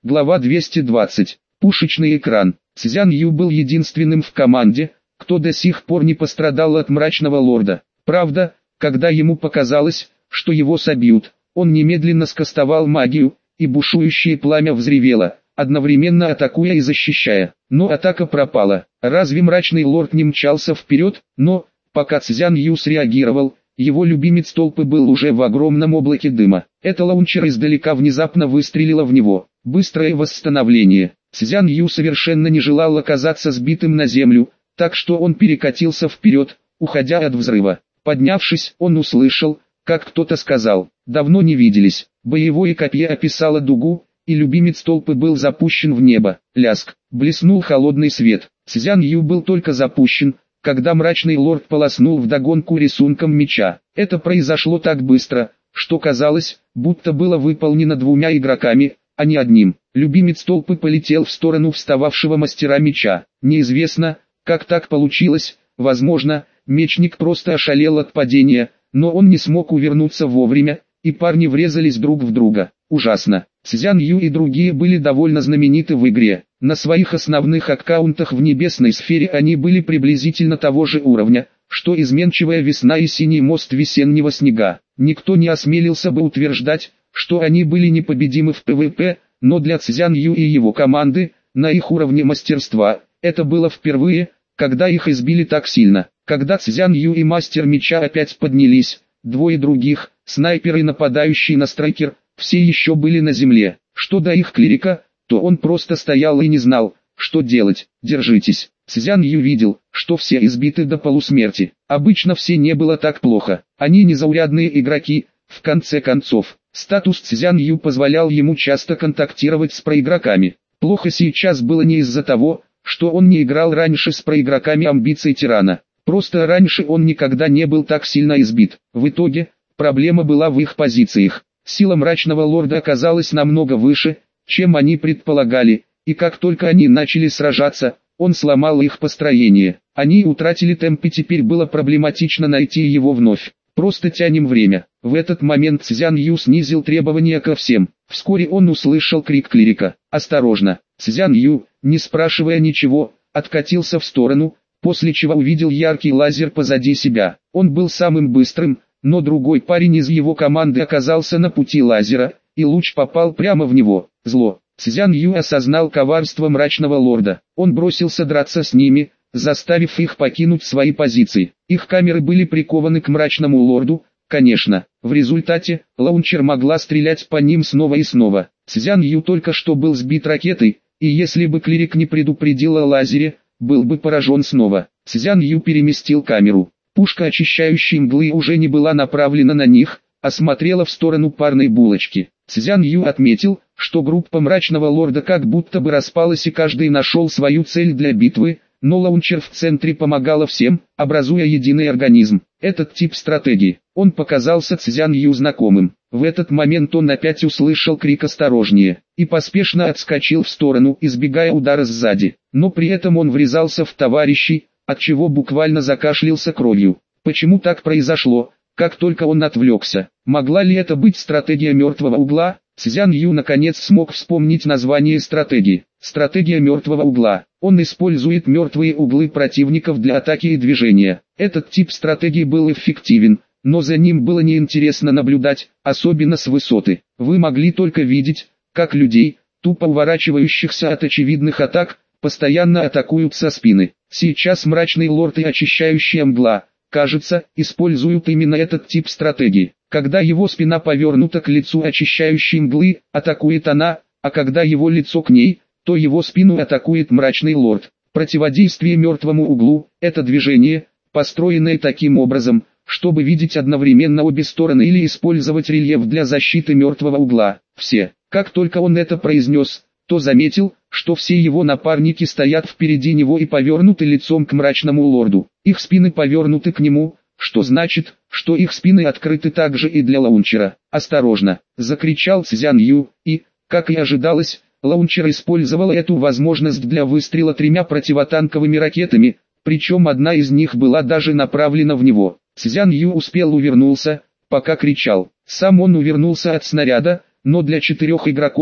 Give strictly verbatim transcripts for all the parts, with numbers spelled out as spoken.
Глава двести двадцать. Пушечный экран. Цзян Ю был единственным в команде, кто до сих пор не пострадал от мрачного лорда. Правда, когда ему показалось, что его собьют, он немедленно скастовал магию, и бушующее пламя взревело, одновременно атакуя и защищая. Но атака пропала. Разве мрачный лорд не мчался вперед? Но, пока Цзян Ю среагировал, его любимец толпы был уже в огромном облаке дыма. Это лаунчер издалека внезапно выстрелило в него. Быстрое восстановление. Цзян Ю совершенно не желал оказаться сбитым на землю, так что он перекатился вперед, уходя от взрыва. Поднявшись, он услышал, как кто-то сказал: «Давно не виделись». Боевое копье описало дугу, и любимец толпы был запущен в небо. Ляск. Блеснул холодный свет. Цзян Ю был только запущен, когда мрачный лорд полоснул вдогонку рисунком меча. Это произошло так быстро, что казалось, будто было выполнено двумя игроками, а не одним. Любимец толпы полетел в сторону встававшего мастера меча. Неизвестно, как так получилось, возможно, мечник просто ошалел от падения, но он не смог увернуться вовремя, и парни врезались друг в друга. Ужасно. Цзян Ю и другие были довольно знамениты в игре. На своих основных аккаунтах в небесной сфере они были приблизительно того же уровня, что изменчивая весна и синий мост весеннего снега. Никто не осмелился бы утверждать, что они были непобедимы в пэ вэ пэ, но для Цзян Ю и его команды, на их уровне мастерства, это было впервые, когда их избили так сильно. Когда Цзян Ю и мастер меча опять поднялись, двое других, снайперы и нападающий на страйкер, все еще были на земле. Что до их клирика, то он просто стоял и не знал, что делать. «Держитесь». Цзян Ю видел, что все избиты до полусмерти. Обычно все не было так плохо. Они незаурядные игроки, в конце концов. Статус Цзян Ю позволял ему часто контактировать с проигроками. Плохо сейчас было не из-за того, что он не играл раньше с проигроками амбиций тирана. Просто раньше он никогда не был так сильно избит. В итоге, проблема была в их позициях. Сила мрачного лорда оказалась намного выше, чем они предполагали, и как только они начали сражаться, он сломал их построение. Они утратили темп, и теперь было проблематично найти его вновь. Просто тянем время. В этот момент Цзян Ю снизил требования ко всем. Вскоре он услышал крик клирика: «Осторожно!» Цзян Ю, не спрашивая ничего, откатился в сторону, после чего увидел яркий лазер позади себя. Он был самым быстрым, но другой парень из его команды оказался на пути лазера, и луч попал прямо в него. Зло. Цзян Ю осознал коварство мрачного лорда. Он бросился драться с ними, заставив их покинуть свои позиции. Их камеры были прикованы к мрачному лорду, конечно. В результате, лаунчер могла стрелять по ним снова и снова. Цзян Ю только что был сбит ракетой, и если бы клирик не предупредил о лазере, был бы поражен снова. Цзян Ю переместил камеру. Пушка очищающей мглы уже не была направлена на них, а смотрела в сторону парной булочки. Цзян Ю отметил, что группа мрачного лорда как будто бы распалась и каждый нашел свою цель для битвы, но лаунчер в центре помогала всем, образуя единый организм. Этот тип стратегии, он показался Цзян Ю знакомым. В этот момент он опять услышал крик «Осторожнее!» и поспешно отскочил в сторону, избегая удара сзади. Но при этом он врезался в товарищей, отчего буквально закашлялся кровью. Почему так произошло? Как только он отвлекся, могла ли это быть стратегия мертвого угла? Цзян Ю наконец смог вспомнить название стратегии. Стратегия мертвого угла. Он использует мертвые углы противников для атаки и движения. Этот тип стратегии был эффективен, но за ним было неинтересно наблюдать, особенно с высоты. Вы могли только видеть, как людей, тупо уворачивающихся от очевидных атак, постоянно атакуют со спины. Сейчас мрачный лорд и очищающая мгла, кажется, используют именно этот тип стратегии. Когда его спина повернута к лицу очищающей мглы, атакует она, а когда его лицо к ней, то его спину атакует мрачный лорд. Противодействие мертвому углу – это движение, построенное таким образом, чтобы видеть одновременно обе стороны или использовать рельеф для защиты мертвого угла. Все. Как только он это произнес, то заметил, что все его напарники стоят впереди него и повернуты лицом к мрачному лорду. Их спины повернуты к нему, что значит, что их спины открыты также и для лаунчера. «Осторожно!» – закричал Цзян Ю, и, как и ожидалось, лаунчер использовал эту возможность для выстрела тремя противотанковыми ракетами, причем одна из них была даже направлена в него. Цзян Ю успел увернуться, пока кричал. Сам он увернулся от снаряда, но для четырех игроков,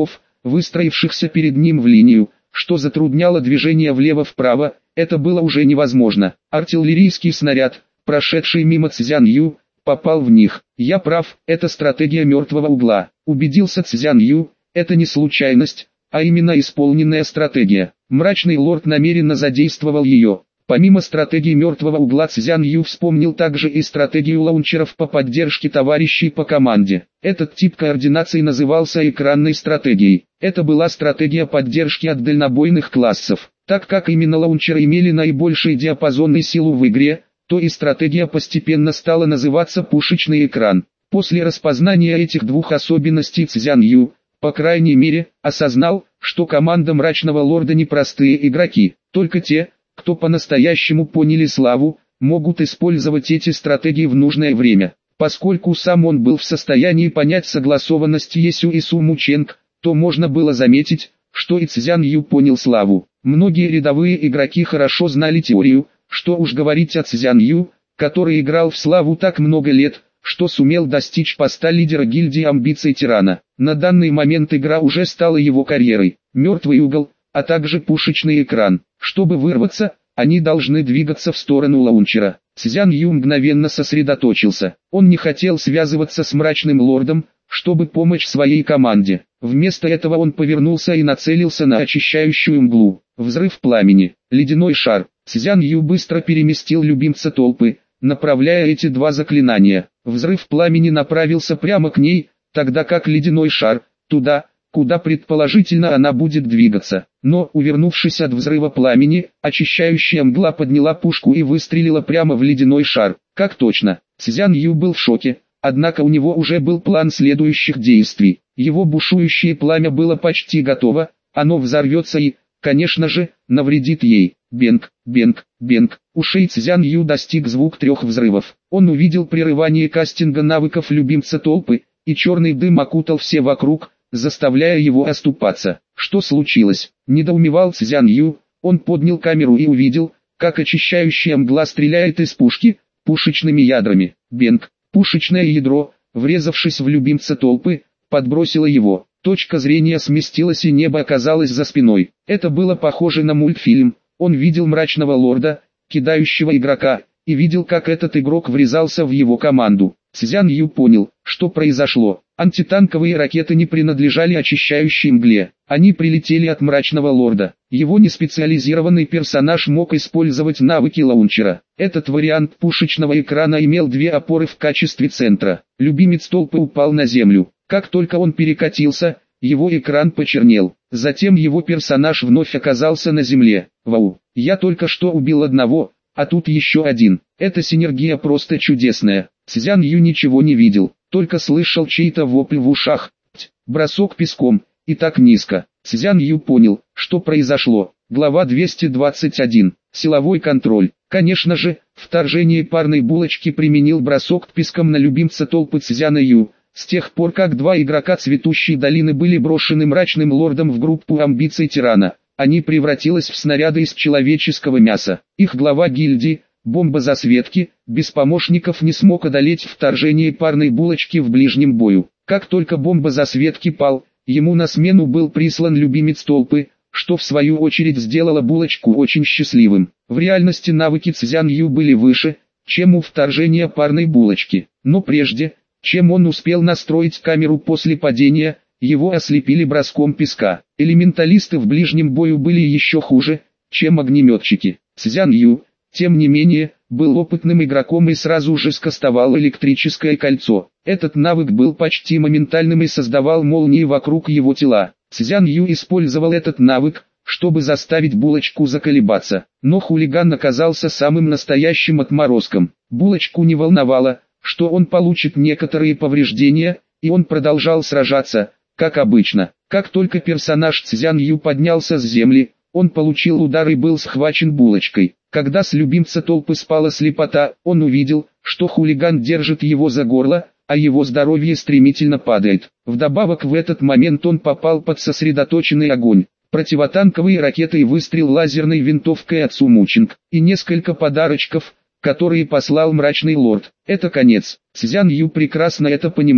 выстроившихся перед ним в линию, что затрудняло движение влево-вправо. Это было уже невозможно. Артиллерийский снаряд, прошедший мимо Цзян Ю, попал в них. Я прав, это стратегия мертвого угла. Убедился Цзян Ю, это не случайность, а именно исполненная стратегия. Мрачный лорд намеренно задействовал ее. Помимо стратегии мертвого угла, Цзян Ю вспомнил также и стратегию лаунчеров по поддержке товарищей по команде. Этот тип координации назывался экранной стратегией. Это была стратегия поддержки от дальнобойных классов. Так как именно лаунчеры имели наибольший диапазон и силу в игре, то и стратегия постепенно стала называться пушечный экран. После распознания этих двух особенностей Цзян Ю, по крайней мере, осознал, что команда Мрачного Лорда не простые игроки. Только те, кто по-настоящему поняли славу, могут использовать эти стратегии в нужное время. Поскольку сам он был в состоянии понять согласованность Есю и Су Мученг, то можно было заметить, что и Цзян Ю понял славу. Многие рядовые игроки хорошо знали теорию, что уж говорить о Цзян Ю, который играл в славу так много лет, что сумел достичь поста лидера гильдии амбиций тирана. На данный момент игра уже стала его карьерой. Мертвый угол, а также пушечный экран. Чтобы вырваться, они должны двигаться в сторону лаунчера. Цзян Ю мгновенно сосредоточился. Он не хотел связываться с Мрачным Лордом, чтобы помочь своей команде. Вместо этого он повернулся и нацелился на очищающую мглу. Взрыв пламени. Ледяной шар. Цзян Ю быстро переместил любимца толпы, направляя эти два заклинания. Взрыв пламени направился прямо к ней, тогда как ледяной шар – туда, куда предположительно она будет двигаться. Но, увернувшись от взрыва пламени, очищающая мгла подняла пушку и выстрелила прямо в ледяной шар. Как точно? Цзян Ю был в шоке, однако у него уже был план следующих действий. Его бушующее пламя было почти готово, оно взорвется и, конечно же, навредит ей. Бенг, бенг, бенг. Ушей Цзян Ю достиг звук трех взрывов. Он увидел прерывание кастинга навыков любимца толпы, и черный дым окутал все вокруг, заставляя его оступаться. Что случилось? Недоумевал Цзян Ю. Он поднял камеру и увидел, как очищающая мгла стреляет из пушки, пушечными ядрами. Бенг. Пушечное ядро, врезавшись в любимца толпы, подбросило его. Точка зрения сместилась и небо оказалось за спиной. Это было похоже на мультфильм. Он видел Мрачного Лорда, кидающего игрока, и видел, как этот игрок врезался в его команду. Цзян Ю понял, что произошло. Антитанковые ракеты не принадлежали очищающей мгле. Они прилетели от Мрачного Лорда. Его неспециализированный персонаж мог использовать навыки лаунчера. Этот вариант пушечного экрана имел две опоры в качестве центра. Любимец толпы упал на землю. Как только он перекатился, его экран почернел. Затем его персонаж вновь оказался на земле. Вау, я только что убил одного, а тут еще один. Эта синергия просто чудесная. Цзян Ю ничего не видел, только слышал чей-то вопль в ушах. Ть, бросок песком, и так низко. Цзян Ю понял, что произошло. Глава двести двадцать один. Силовой контроль. Конечно же, вторжение парной булочки применил бросок песком на любимца толпы Цзяна Ю. С тех пор, как два игрока Цветущей долины были брошены Мрачным Лордом в группу амбиций тирана, они превратились в снаряды из человеческого мяса. Их глава гильдии, Бомба Засветки, без помощников не смог одолеть вторжение парной булочки в ближнем бою. Как только Бомба Засветки пал, ему на смену был прислан любимец толпы, что в свою очередь сделало булочку очень счастливым. В реальности навыки Цзян Ю были выше, чем у вторжения парной булочки. Но прежде, чем он успел настроить камеру после падения, его ослепили броском песка. Элементалисты в ближнем бою были еще хуже, чем огнеметчики. Цзян Ю, тем не менее, был опытным игроком и сразу же скастовал электрическое кольцо. Этот навык был почти моментальным и создавал молнии вокруг его тела. Цзян Ю использовал этот навык, чтобы заставить булочку заколебаться. Но хулиган оказался самым настоящим отморозком. Булочку не волновало, что он получит некоторые повреждения, и он продолжал сражаться, как обычно. Как только персонаж Цзян Ю поднялся с земли, он получил удар и был схвачен булочкой. Когда с любимца толпы спала слепота, он увидел, что хулиган держит его за горло, а его здоровье стремительно падает. Вдобавок в этот момент он попал под сосредоточенный огонь. Противотанковые ракеты и выстрел лазерной винтовкой от Су Мученг, и несколько подарочков, которые послал Мрачный Лорд. Это конец. Цзян Ю прекрасно это понимал.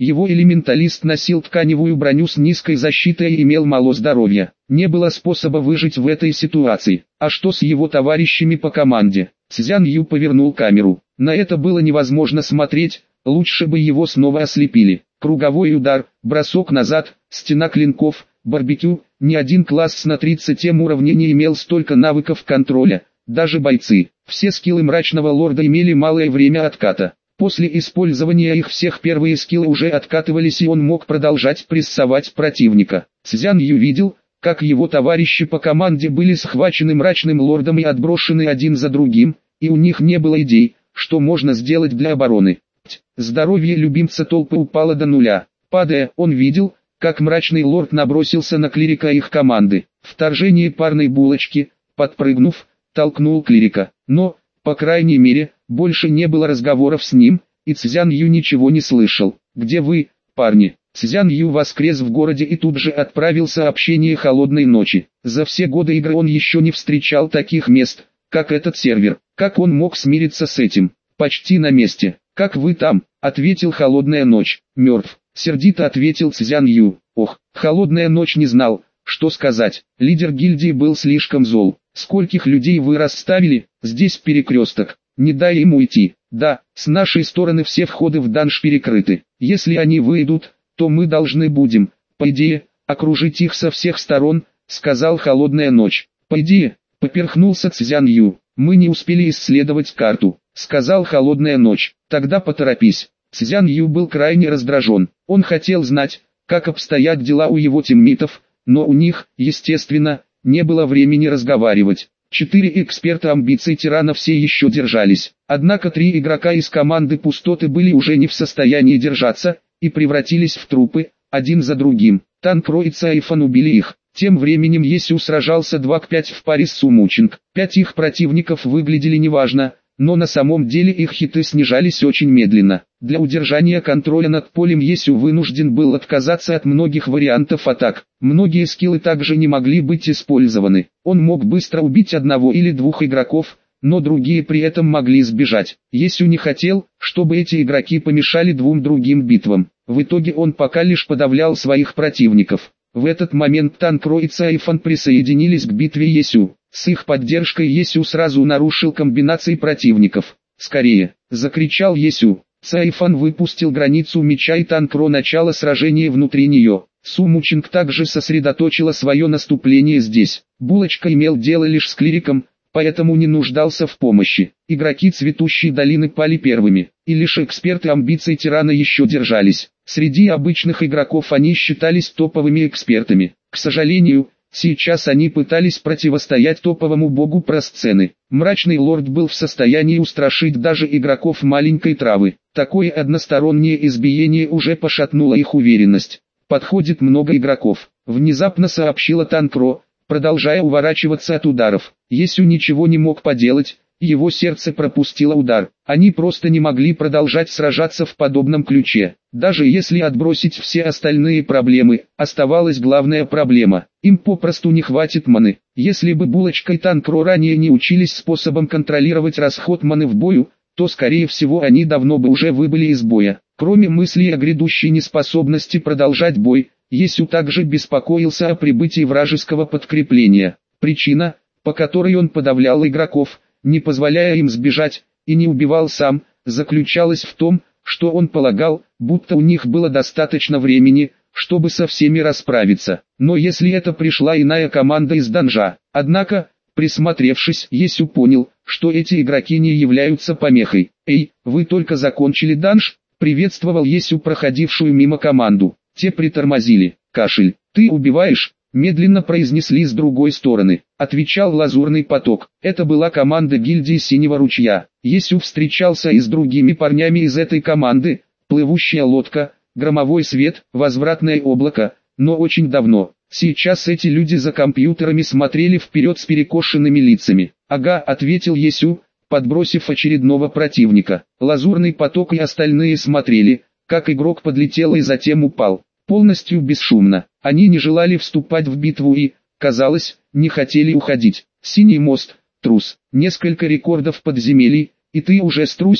Его элементалист носил тканевую броню с низкой защитой и имел мало здоровья. Не было способа выжить в этой ситуации. А что с его товарищами по команде? Цзян Ю повернул камеру. На это было невозможно смотреть, лучше бы его снова ослепили. Круговой удар, бросок назад, стена клинков, барбекю. Ни один класс на тридцатом уровне не имел столько навыков контроля. Даже бойцы, все скиллы Мрачного Лорда имели малое время отката. После использования их всех первые скиллы уже откатывались, и он мог продолжать прессовать противника. Цзян Ю видел, как его товарищи по команде были схвачены Мрачным Лордом и отброшены один за другим, и у них не было идей, что можно сделать для обороны. Здоровье любимца толпы упало до нуля. Падая, он видел, как Мрачный Лорд набросился на клирика их команды. Вторжение парной булочки, подпрыгнув, толкнул клирика. Но, по крайней мере, больше не было разговоров с ним, и Цзян Ю ничего не слышал. «Где вы, парни?» Цзян Ю воскрес в городе и тут же отправил сообщение холодной ночи. За все годы игры он еще не встречал таких мест, как этот сервер. Как он мог смириться с этим? Почти на месте. «Как вы там?» — ответил холодная ночь. «Мертв», — сердито ответил Цзян Ю. Ох, холодная ночь не знал, что сказать. Лидер гильдии был слишком зол. «Скольких людей вы расставили? Здесь перекресток. Не дай им уйти». «Да, с нашей стороны все входы в данж перекрыты. Если они выйдут, то мы должны будем, по идее, окружить их со всех сторон», — сказал холодная ночь. «По идее», — поперхнулся Цзян Ю. «Мы не успели исследовать карту», — сказал холодная ночь. «Тогда поторопись». Цзян Ю был крайне раздражен. Он хотел знать, как обстоят дела у его тиммитов, но у них, естественно, не было времени разговаривать. Четыре эксперта амбиций тирана все еще держались. Однако три игрока из команды пустоты были уже не в состоянии держаться, и превратились в трупы, один за другим. Танкро и Цайфан убили их. Тем временем Есю сражался два к пяти в паре с Сумучинг. Пять их противников выглядели неважно, но на самом деле их хиты снижались очень медленно. Для удержания контроля над полем Есю вынужден был отказаться от многих вариантов атак. Многие скиллы также не могли быть использованы. Он мог быстро убить одного или двух игроков, но другие при этом могли сбежать. Есю не хотел, чтобы эти игроки помешали двум другим битвам. В итоге он пока лишь подавлял своих противников. В этот момент Танкро и Цайфан присоединились к битве Есю. С их поддержкой Есю сразу нарушил комбинации противников. «Скорее!» — закричал Есю. Цайфан выпустил границу меча, и Танкро начало сражения внутри нее. Сумучинг также сосредоточила свое наступление здесь. Булочка имел дело лишь с клириком, поэтому не нуждался в помощи. Игроки Цветущей долины пали первыми, и лишь эксперты амбиций тирана еще держались. Среди обычных игроков они считались топовыми экспертами. К сожалению, сейчас они пытались противостоять топовому богу просцены. Мрачный лорд был в состоянии устрашить даже игроков маленькой травы. Такое одностороннее избиение уже пошатнуло их уверенность. «Подходит много игроков», — внезапно сообщила Танкро, продолжая уворачиваться от ударов. Есю ничего не мог поделать, его сердце пропустило удар. Они просто не могли продолжать сражаться в подобном ключе. Даже если отбросить все остальные проблемы, оставалась главная проблема. Им попросту не хватит маны. Если бы Булочка и Танкро ранее не учились способом контролировать расход маны в бою, то скорее всего они давно бы уже выбыли из боя. Кроме мыслей о грядущей неспособности продолжать бой, Есю также беспокоился о прибытии вражеского подкрепления. Причина, по которой он подавлял игроков, не позволяя им сбежать, и не убивал сам, заключалась в том, что он полагал, будто у них было достаточно времени, чтобы со всеми расправиться. Но если это пришла иная команда из данжа. Однако, присмотревшись, Есю понял, что эти игроки не являются помехой. «Эй, вы только закончили данж?» — приветствовал Есю проходившую мимо команду. Те притормозили. «Кашель, ты убиваешь?» — медленно произнесли с другой стороны. Отвечал Лазурный поток. Это была команда гильдии Синего ручья. Есю встречался и с другими парнями из этой команды. Плывущая лодка, громовой свет, возвратное облако, но очень давно. Сейчас эти люди за компьютерами смотрели вперед с перекошенными лицами. «Ага», — ответил Есю, подбросив очередного противника. Лазурный поток и остальные смотрели, как игрок подлетел и затем упал. Полностью бесшумно. Они не желали вступать в битву и, казалось, не хотели уходить. «Синий мост, трус, несколько рекордов подземелий, и ты уже струсил», —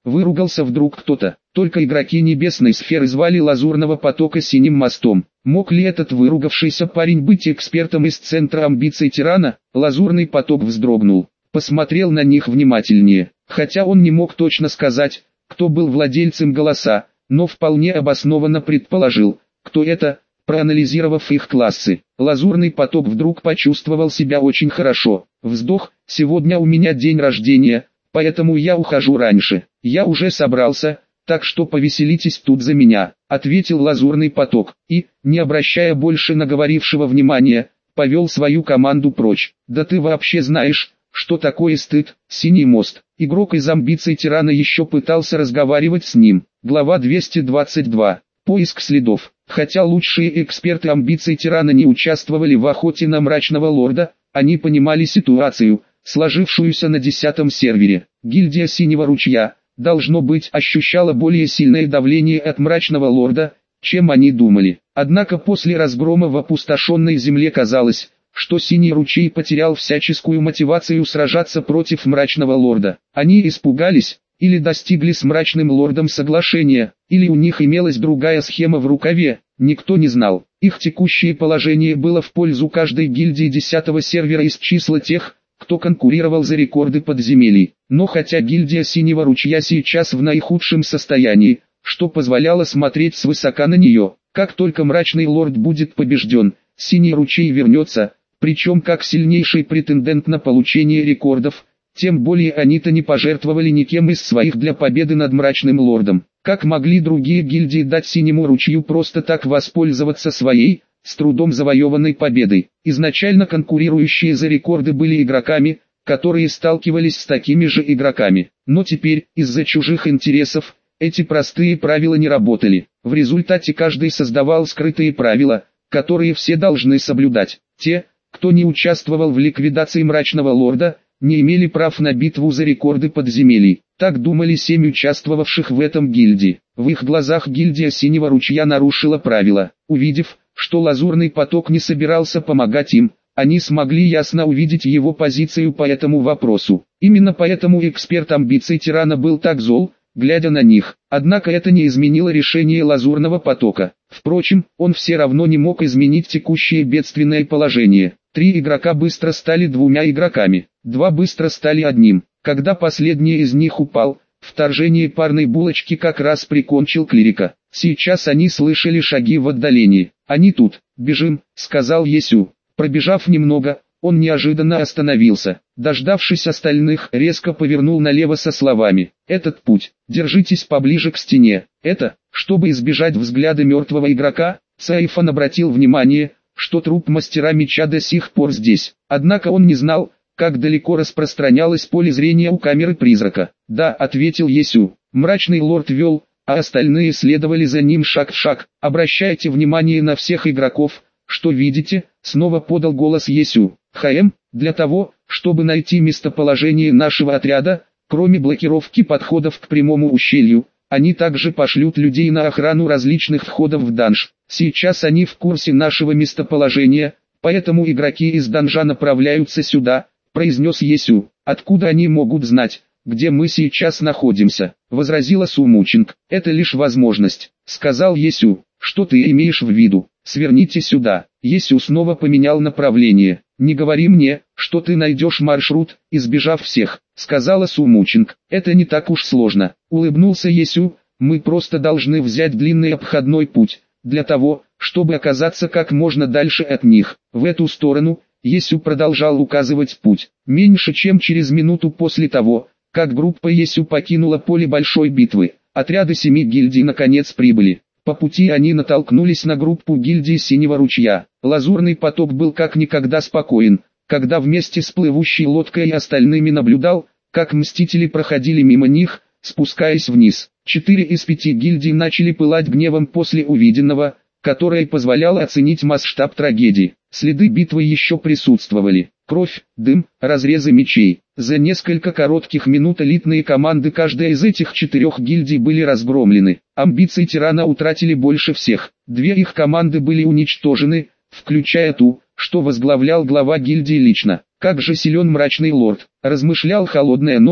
Выругался вдруг кто-то. Только игроки небесной сферы звали Лазурного потока синим мостом. Мог ли этот выругавшийся парень быть экспертом из центра амбиций тирана? Лазурный поток вздрогнул. Посмотрел на них внимательнее. Хотя он не мог точно сказать, кто был владельцем голоса, но вполне обоснованно предположил, кто это, проанализировав их классы. Лазурный поток вдруг почувствовал себя очень хорошо. Вздох: сегодня у меня день рождения, поэтому я ухожу раньше. Я уже собрался, так что повеселитесь тут за меня, ответил Лазурный поток, и, не обращая больше на говорившего внимания, повел свою команду прочь. Да ты вообще знаешь, что такое стыд? Синий мост. Игрок из амбиций тирана еще пытался разговаривать с ним. Глава двести двадцать два. Поиск следов. Хотя лучшие эксперты амбиций тирана не участвовали в охоте на мрачного лорда, они понимали ситуацию, сложившуюся на десятом сервере. Гильдия Синего Ручья, должно быть, ощущала более сильное давление от мрачного лорда, чем они думали. Однако после разгрома в опустошенной земле казалось, что Синий Ручей потерял всяческую мотивацию сражаться против мрачного лорда. Они испугались, или достигли с мрачным лордом соглашения, или у них имелась другая схема в рукаве, никто не знал. Их текущее положение было в пользу каждой гильдии десятого сервера из числа тех, кто конкурировал за рекорды подземелий. Но хотя гильдия Синего Ручья сейчас в наихудшем состоянии, что позволяло смотреть свысока на нее, как только мрачный лорд будет побежден, Синий Ручей вернется, причем как сильнейший претендент на получение рекордов, тем более они-то не пожертвовали никем из своих для победы над мрачным лордом. Как могли другие гильдии дать Синему Ручью просто так воспользоваться своей, с трудом завоеванной победой? Изначально конкурирующие за рекорды были игроками, которые сталкивались с такими же игроками. Но теперь, из-за чужих интересов, эти простые правила не работали. В результате каждый создавал скрытые правила, которые все должны соблюдать. Те, кто не участвовал в ликвидации мрачного лорда, не имели прав на битву за рекорды подземелий. Так думали семь участвовавших в этом гильдии. В их глазах гильдия Синего Ручья нарушила правила. Увидев, что Лазурный поток не собирался помогать им, они смогли ясно увидеть его позицию по этому вопросу. Именно поэтому эксперт амбиций тирана был так зол, глядя на них. Однако это не изменило решение Лазурного потока. Впрочем, он все равно не мог изменить текущее бедственное положение. Три игрока быстро стали двумя игроками, два быстро стали одним. Когда последний из них упал, вторжение парной булочки как раз прикончил клирика. Сейчас они слышали шаги в отдалении. «Они тут, бежим», — сказал Есю. Пробежав немного, он неожиданно остановился. Дождавшись остальных, резко повернул налево со словами: «Этот путь, держитесь поближе к стене». Это, чтобы избежать взгляда мертвого игрока, Сайфан обратил внимание, что труп мастера меча до сих пор здесь. Однако он не знал, как далеко распространялось поле зрения у камеры призрака. «Да», — ответил Есю. Мрачный лорд вел, а остальные следовали за ним шаг в шаг. «Обращайте внимание на всех игроков, что видите», — снова подал голос Есю. «ХМ, для того, чтобы найти местоположение нашего отряда, кроме блокировки подходов к прямому ущелью, они также пошлют людей на охрану различных входов в данж. Сейчас они в курсе нашего местоположения, поэтому игроки из данжа направляются сюда», — произнес Есю. «Откуда они могут знать, где мы сейчас находимся?» — возразила Сумучинг. «Это лишь возможность», — сказал Есю. «Что ты имеешь в виду? Сверните сюда». Есю снова поменял направление. «Не говори мне, что ты найдешь маршрут, избежав всех», — сказала Сумучинг. «Это не так уж сложно», — улыбнулся Есю. «Мы просто должны взять длинный обходной путь, для того, чтобы оказаться как можно дальше от них. В эту сторону». Есю продолжал указывать путь. Меньше чем через минуту после того, как группа Есю покинула поле большой битвы, отряды семи гильдий наконец прибыли. По пути они натолкнулись на группу гильдии Синего Ручья. Лазурный поток был как никогда спокоен, когда вместе с плывущей лодкой и остальными наблюдал, как мстители проходили мимо них, спускаясь вниз. Четыре из пяти гильдий начали пылать гневом после увиденного, которое позволяло оценить масштаб трагедии. Следы битвы еще присутствовали. Кровь, дым, разрезы мечей. За несколько коротких минут элитные команды каждой из этих четырех гильдий были разгромлены. Амбиции тирана утратили больше всех. Две их команды были уничтожены, включая ту, что возглавлял глава гильдии лично. Как же силен мрачный лорд, размышлял холодная ночь,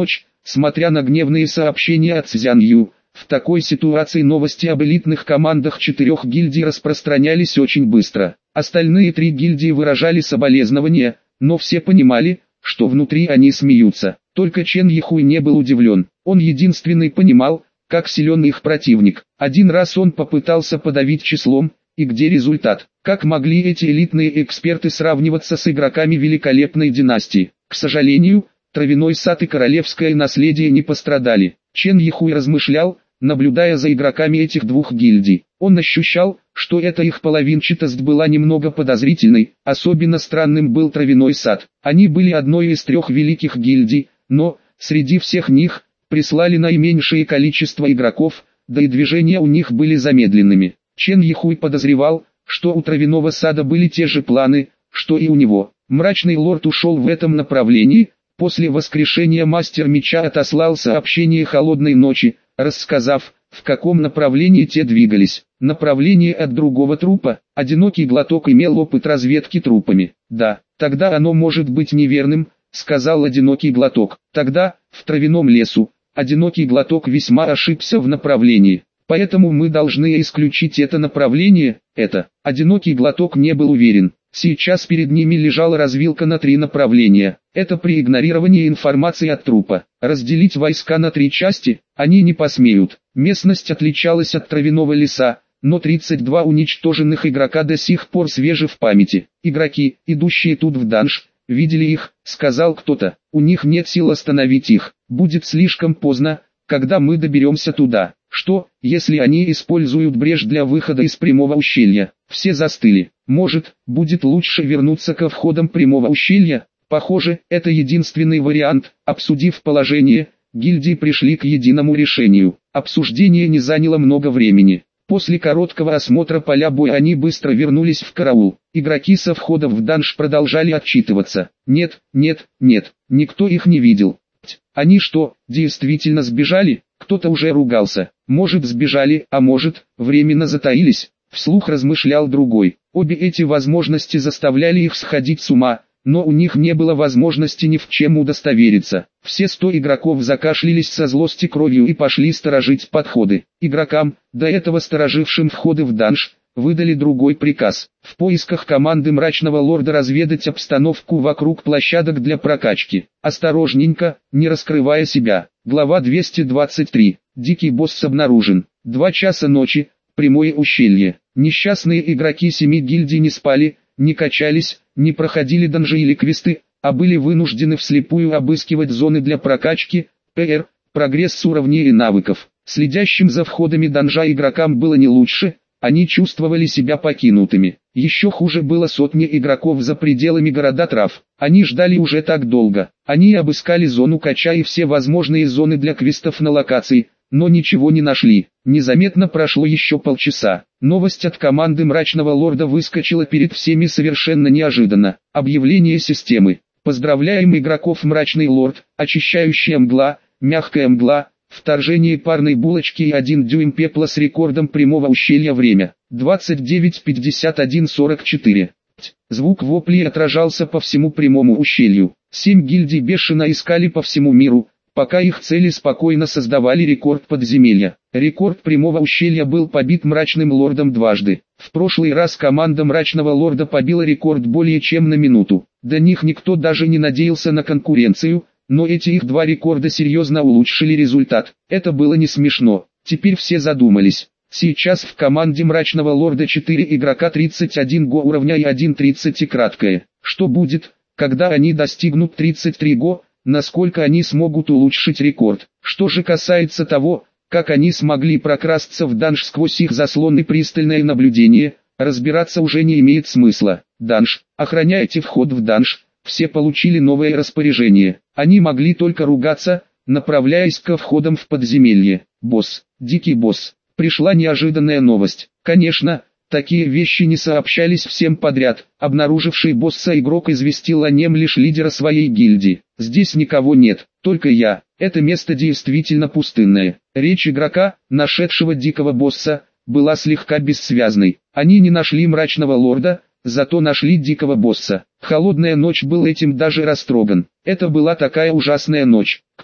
Смотря на гневные сообщения от Цзян Ю, в такой ситуации новости об элитных командах четырех гильдий распространялись очень быстро. Остальные три гильдии выражали соболезнования, но все понимали, что внутри они смеются. Только Чен Йихуй не был удивлен. Он единственный понимал, как силен их противник. Один раз он попытался подавить числом, и где результат? Как могли эти элитные эксперты сравниваться с игроками великолепной династии? К сожалению, травяной сад и королевское наследие не пострадали. Чен Йихуй размышлял, наблюдая за игроками этих двух гильдий. Он ощущал, что эта их половинчатость была немного подозрительной, особенно странным был травяной сад. Они были одной из трех великих гильдий, но, среди всех них, прислали наименьшее количество игроков, да и движения у них были замедленными. Чен Йихуй подозревал, что у травяного сада были те же планы, что и у него. Мрачный лорд ушел в этом направлении. После воскрешения мастер меча отослал сообщение холодной ночи, рассказав, в каком направлении те двигались. Направление от другого трупа. Одинокий глоток имел опыт разведки трупами. Да, тогда оно может быть неверным, сказал одинокий глоток. Тогда, в травяном лесу, одинокий глоток весьма ошибся в направлении. Поэтому мы должны исключить это направление. Это, одинокий глоток не был уверен. Сейчас перед ними лежала развилка на три направления. Это при игнорировании информации от трупа. Разделить войска на три части они не посмеют. Местность отличалась от травяного леса, но тридцать два уничтоженных игрока до сих пор свежи в памяти. Игроки, идущие тут в данж, видели их, сказал кто-то. У них нет сил остановить их. Будет слишком поздно, когда мы доберемся туда. Что, если они используют брешь для выхода из прямого ущелья? Все застыли. Может, будет лучше вернуться ко входам прямого ущелья? Похоже, это единственный вариант. Обсудив положение, гильдии пришли к единому решению. Обсуждение не заняло много времени. После короткого осмотра поля боя они быстро вернулись в караул. Игроки со входов в данж продолжали отчитываться. Нет, нет, нет, никто их не видел. Ть, они что, действительно сбежали? Кто-то уже ругался. Может, сбежали, а может, временно затаились. Вслух размышлял другой. Обе эти возможности заставляли их сходить с ума, но у них не было возможности ни в чем удостовериться. Все сто игроков закашлялись со злости кровью и пошли сторожить подходы. Игрокам, до этого сторожившим входы в данж, выдали другой приказ. В поисках команды Мрачного Лорда разведать обстановку вокруг площадок для прокачки. Осторожненько, не раскрывая себя. Глава двести двадцать три. Дикий босс обнаружен. Два часа ночи. Прямое ущелье. Несчастные игроки семи гильдий не спали, не качались, не проходили данжи или квесты, а были вынуждены вслепую обыскивать зоны для прокачки, ПР, прогресс уровней и навыков. Следящим за входами данжа игрокам было не лучше, они чувствовали себя покинутыми. Еще хуже было сотни игроков за пределами города трав. Они ждали уже так долго. Они обыскали зону кача и все возможные зоны для квестов на локации, но ничего не нашли. Незаметно прошло еще полчаса. Новость от команды Мрачного Лорда выскочила перед всеми совершенно неожиданно. Объявление системы. Поздравляем игроков Мрачный Лорд, очищающая мгла, мягкая мгла, вторжение парной булочки и один дюйм пепла с рекордом прямого ущелья. Время двадцать девять пятьдесят один сорок четыре. Звук воплей отражался по всему прямому ущелью. Семь гильдий бешено искали по всему миру, пока их цели спокойно создавали рекорд подземелья. Рекорд прямого ущелья был побит Мрачным Лордом дважды. В прошлый раз команда Мрачного Лорда побила рекорд более чем на минуту. До них никто даже не надеялся на конкуренцию, но эти их два рекорда серьезно улучшили результат. Это было не смешно. Теперь все задумались. Сейчас в команде Мрачного Лорда четыре игрока тридцать один го уровня и один тридцать и краткое. Что будет, когда они достигнут тридцать три го? Насколько они смогут улучшить рекорд? Что же касается того, как они смогли прокрасться в данж сквозь их заслон и пристальное наблюдение, разбираться уже не имеет смысла. Данж, охраняйте вход в данж. Все получили новое распоряжение. Они могли только ругаться, направляясь ко входам в подземелье. Босс, дикий босс. Пришла неожиданная новость. Конечно, такие вещи не сообщались всем подряд. Обнаруживший босса игрок известил о нем лишь лидера своей гильдии. Здесь никого нет, только я. Это место действительно пустынное. Речь игрока, нашедшего дикого босса, была слегка бессвязной. Они не нашли Мрачного Лорда, зато нашли дикого босса. Холодная ночь был этим даже растроган. Это была такая ужасная ночь.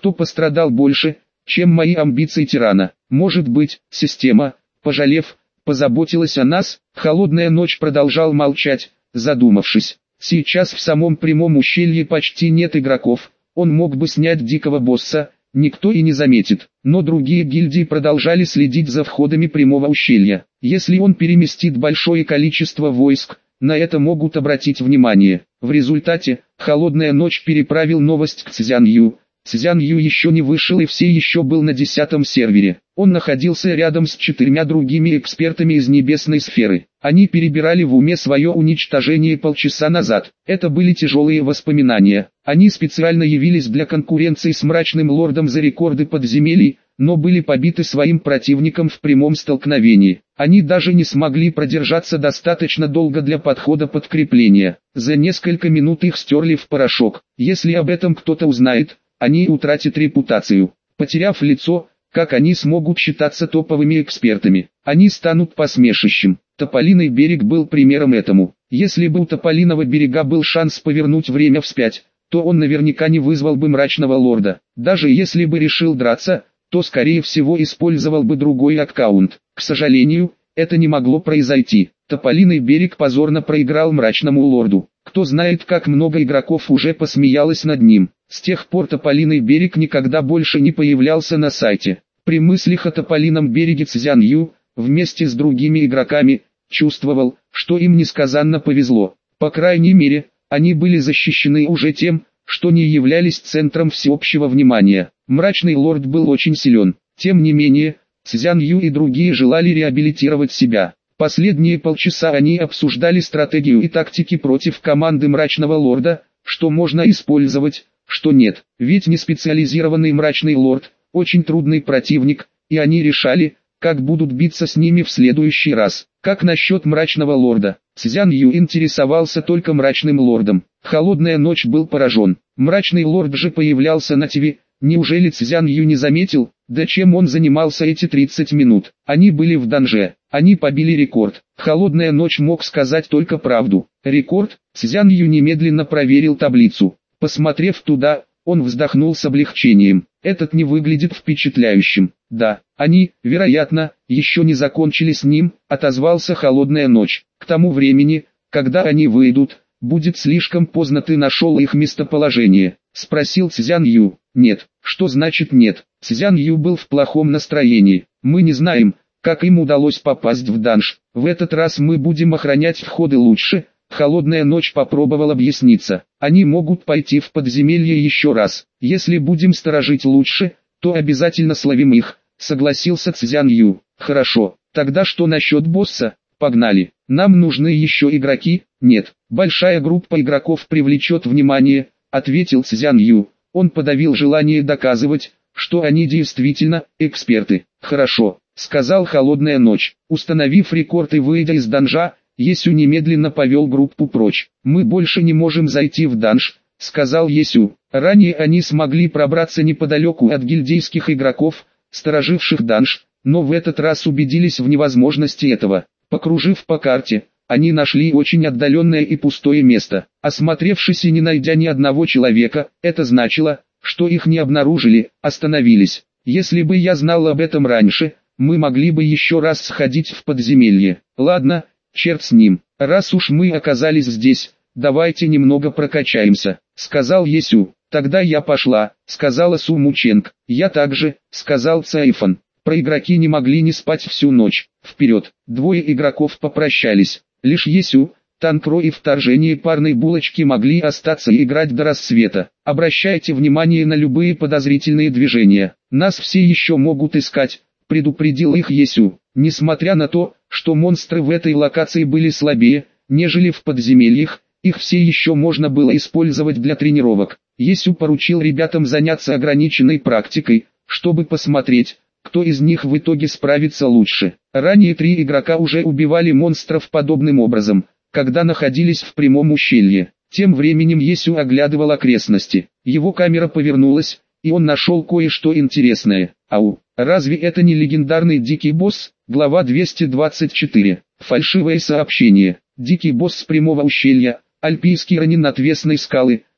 Кто пострадал больше, чем мои амбиции тирана? Может быть, система, пожалев, позаботилась о нас? Холодная ночь продолжал молчать, задумавшись. Сейчас в самом прямом ущелье почти нет игроков, он мог бы снять дикого босса, никто и не заметит. Но другие гильдии продолжали следить за входами прямого ущелья. Если он переместит большое количество войск, на это могут обратить внимание. В результате, Холодная ночь переправил новость к Цзянью. Цзянью еще не вышел и все еще был на десятом сервере. Он находился рядом с четырьмя другими экспертами из небесной сферы. Они перебирали в уме свое уничтожение полчаса назад. Это были тяжелые воспоминания. Они специально явились для конкуренции с мрачным лордом за рекорды подземелий, но были побиты своим противником в прямом столкновении. Они даже не смогли продержаться достаточно долго для подхода подкрепления. За несколько минут их стерли в порошок. Если об этом кто-то узнает, они утратят репутацию. Потеряв лицо, как они смогут считаться топовыми экспертами? Они станут посмешищем. Тополиный берег был примером этому. Если бы у Тополиного берега был шанс повернуть время вспять, то он наверняка не вызвал бы мрачного лорда. Даже если бы решил драться, то скорее всего использовал бы другой аккаунт. К сожалению, это не могло произойти. Тополиный берег позорно проиграл мрачному лорду. Кто знает, как много игроков уже посмеялось над ним. С тех пор Тополиный берег никогда больше не появлялся на сайте. При мыслях о Тополином береге Цзянью, вместе с другими игроками, чувствовал, что им несказанно повезло. По крайней мере, они были защищены уже тем, что не являлись центром всеобщего внимания. Мрачный лорд был очень силен. Тем не менее, Цзянью и другие желали реабилитировать себя. Последние полчаса они обсуждали стратегию и тактики против команды мрачного лорда, что можно использовать, что нет. Ведь неспециализированный мрачный лорд – очень трудный противник, и они решали, как будут биться с ними в следующий раз. Как насчет мрачного лорда? Цзянью интересовался только мрачным лордом. Холодная ночь был поражен. Мрачный лорд же появлялся на ТВ. Неужели Цзянью не заметил, да чем он занимался эти тридцать минут? Они были в данже. Они побили рекорд. Холодная ночь мог сказать только правду. Рекорд? Цзянью немедленно проверил таблицу. Посмотрев туда, он вздохнул с облегчением. Этот не выглядит впечатляющим. Да, они, вероятно, еще не закончили с ним, отозвался Холодная ночь. К тому времени, когда они выйдут, будет слишком поздно. Ты нашел их местоположение? Спросил Цзянью. Нет. Что значит нет? Цзянью был в плохом настроении. Мы не знаем, как им удалось попасть в данж. В этот раз мы будем охранять входы лучше. Холодная ночь попробовал объясниться. Они могут пойти в подземелье еще раз. Если будем сторожить лучше, то обязательно словим их, согласился Цзянью. Хорошо, тогда что насчет босса? Погнали. Нам нужны еще игроки? Нет, большая группа игроков привлечет внимание, ответил Цзянью. Он подавил желание доказывать, что они действительно эксперты. Хорошо, сказал Холодная ночь. Установив рекорд и выйдя из данжа, Есю немедленно повел группу прочь. «Мы больше не можем зайти в данж», — сказал Есю. Ранее они смогли пробраться неподалеку от гильдейских игроков, стороживших данж, но в этот раз убедились в невозможности этого. Покружив по карте, они нашли очень отдаленное и пустое место. Осмотревшись и не найдя ни одного человека, это значило, что их не обнаружили, остановились. «Если бы я знал об этом раньше, мы могли бы еще раз сходить в подземелье. Ладно, черт с ним, раз уж мы оказались здесь, давайте немного прокачаемся», — сказал Есю. «Тогда я пошла», — сказала Су Мученг. «Я также», — сказал Цайфан. Про игроки не могли не спать всю ночь. Вперед, двое игроков попрощались. Лишь Есю, Танкро и Вторжение парной булочки могли остаться и играть до рассвета. «Обращайте внимание на любые подозрительные движения. Нас все еще могут искать», — предупредил их Есю. Несмотря на то, что монстры в этой локации были слабее, нежели в подземельях, их все еще можно было использовать для тренировок. Есю поручил ребятам заняться ограниченной практикой, чтобы посмотреть, кто из них в итоге справится лучше. Ранее три игрока уже убивали монстров подобным образом, когда находились в прямом ущелье. Тем временем Есю оглядывал окрестности. Его камера повернулась, и он нашел кое-что интересное. Ау, разве это не легендарный дикий босс? Глава двести двадцать четыре. Фальшивое сообщение. Дикий босс с прямого ущелья, альпийский ранен отвесной скалы,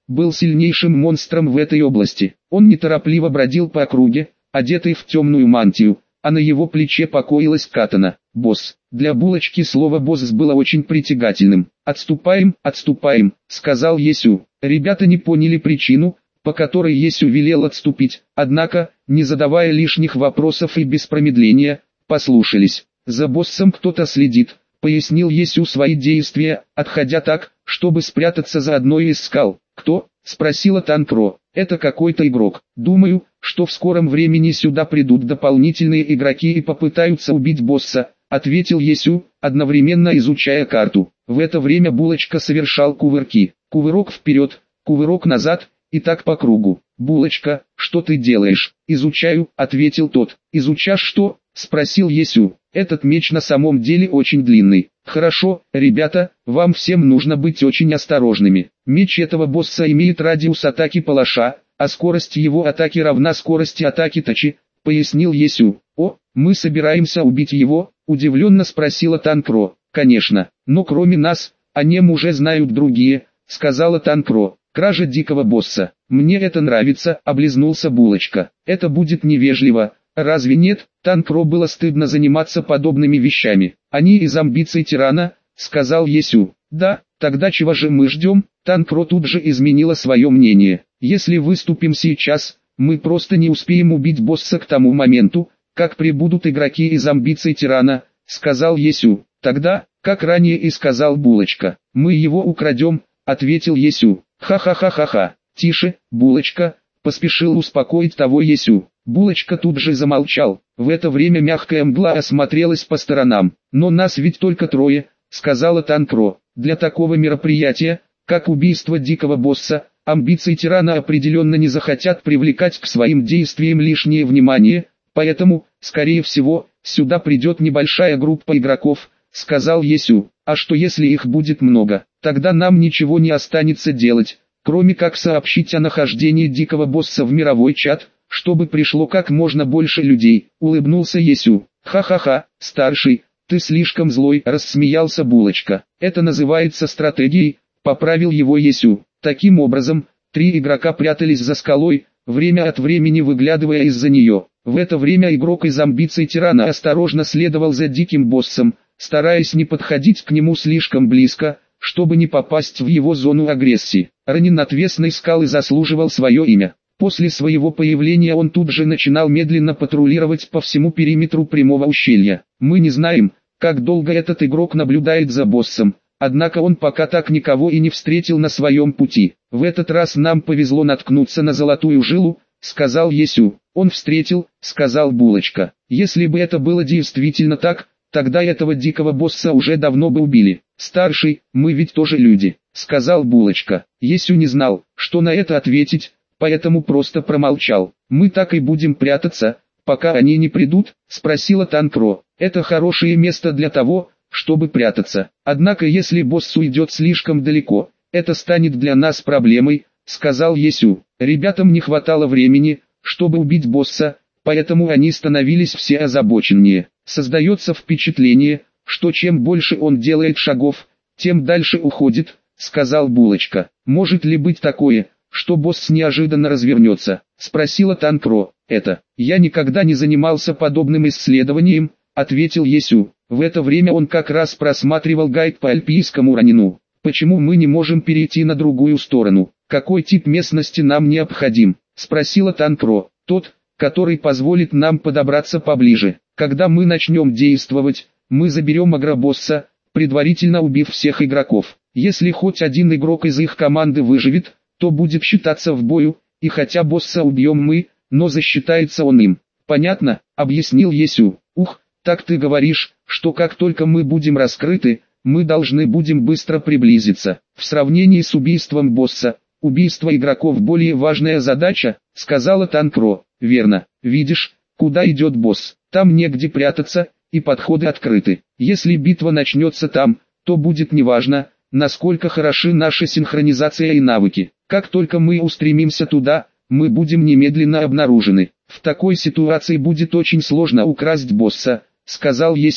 был сильнейшим монстром в этой области. Он неторопливо бродил по округе, одетый в темную мантию, а на его плече покоилась катана. «Босс». Для Булочки слово «босс» было очень притягательным. «Отступаем, отступаем», — сказал Есю. Ребята не поняли причину, по которой Есю велел отступить, однако, не задавая лишних вопросов и без промедления, послушались. «За боссом кто-то следит», — пояснил Есю свои действия, отходя так, чтобы спрятаться за одной из скал. «Кто?» — спросила Танпро. «Это какой-то игрок. Думаю, что в скором времени сюда придут дополнительные игроки и попытаются убить босса», — ответил Есю, одновременно изучая карту. В это время Булочка совершал кувырки. Кувырок вперед, кувырок назад, и так по кругу. «Булочка, что ты делаешь?» «Изучаю», — ответил тот. «Изучаешь что?» — спросил Есю. «Этот меч на самом деле очень длинный». «Хорошо, ребята, вам всем нужно быть очень осторожными. Меч этого босса имеет радиус атаки палаша, а скорость его атаки равна скорости атаки Тачи», — пояснил Есю. «О, мы собираемся убить его?» — удивленно спросила Танпро. «Конечно, но кроме нас, о нем уже знают другие», — сказала Танпро. «Кража дикого босса. Мне это нравится», — облизнулся Булочка. «Это будет невежливо. Разве нет?» Танпро было стыдно заниматься подобными вещами. «Они из амбиций тирана», — сказал Есю. «Да, тогда чего же мы ждем?» Танпро тут же изменила свое мнение. «Если выступим сейчас, мы просто не успеем убить босса к тому моменту, как прибудут игроки из амбиций тирана», — сказал Есю. «Тогда, как ранее и сказал Булочка, мы его украдем», — ответил Есю. «Ха-ха-ха-ха-ха, тише, Булочка», — поспешил успокоить того Есю. Булочка тут же замолчал. В это время мягкая мгла осмотрелась по сторонам. «Но нас ведь только трое», — сказала Танпро. «Для такого мероприятия, как убийство дикого босса, амбиции тирана определенно не захотят привлекать к своим действиям лишнее внимание, поэтому, скорее всего, сюда придет небольшая группа игроков», — сказал Есю. «А что если их будет много? Тогда нам ничего не останется делать, кроме как сообщить о нахождении дикого босса в мировой чат, чтобы пришло как можно больше людей», — улыбнулся Есю. «Ха-ха-ха, старший, ты слишком злой», — рассмеялся Булочка. «Это называется стратегией», — поправил его Есю. Таким образом, три игрока прятались за скалой, время от времени выглядывая из-за нее. В это время игрок из амбиций тирана осторожно следовал за диким боссом, стараясь не подходить к нему слишком близко, чтобы не попасть в его зону агрессии. Ранен отвесной скалы заслуживал свое имя. После своего появления он тут же начинал медленно патрулировать по всему периметру прямого ущелья. Мы не знаем, как долго этот игрок наблюдает за боссом, однако он пока так никого и не встретил на своем пути. «В этот раз нам повезло наткнуться на золотую жилу», — сказал Есю. «Он встретил», — сказал Булочка. «Если бы это было действительно так, тогда этого дикого босса уже давно бы убили». «Старший, мы ведь тоже люди», — сказал Булочка. Есю не знал, что на это ответить, поэтому просто промолчал. «Мы так и будем прятаться, пока они не придут?» — спросила Танпро. «Это хорошее место для того, чтобы прятаться. Однако если босс уйдет слишком далеко, это станет для нас проблемой», — сказал Есю. Ребятам не хватало времени, чтобы убить босса, поэтому они становились все озабоченнее. «Создается впечатление, что чем больше он делает шагов, тем дальше уходит», — сказал Булочка. «Может ли быть такое, что босс неожиданно развернется?» — спросила Танпро. «Это, я никогда не занимался подобным исследованием», — ответил Есю. В это время он как раз просматривал гайд по альпийскому ранену. «Почему мы не можем перейти на другую сторону? Какой тип местности нам необходим?» — спросила Танпро. «Тот, который позволит нам подобраться поближе. Когда мы начнем действовать, мы заберем агробосса, предварительно убив всех игроков. Если хоть один игрок из их команды выживет, то будет считаться в бою, и хотя босса убьем мы, но засчитается он им». «Понятно», — объяснил Есю. «Ух, так ты говоришь, что как только мы будем раскрыты, мы должны будем быстро приблизиться. В сравнении с убийством босса, убийство игроков более важная задача», — сказала Танпро. «Верно. Видишь, куда идет босс? Там негде прятаться, и подходы открыты. Если битва начнется там, то будет неважно, насколько хороши наши синхронизация и навыки. Как только мы устремимся туда, мы будем немедленно обнаружены. В такой ситуации будет очень сложно украсть босса», — сказал Есю.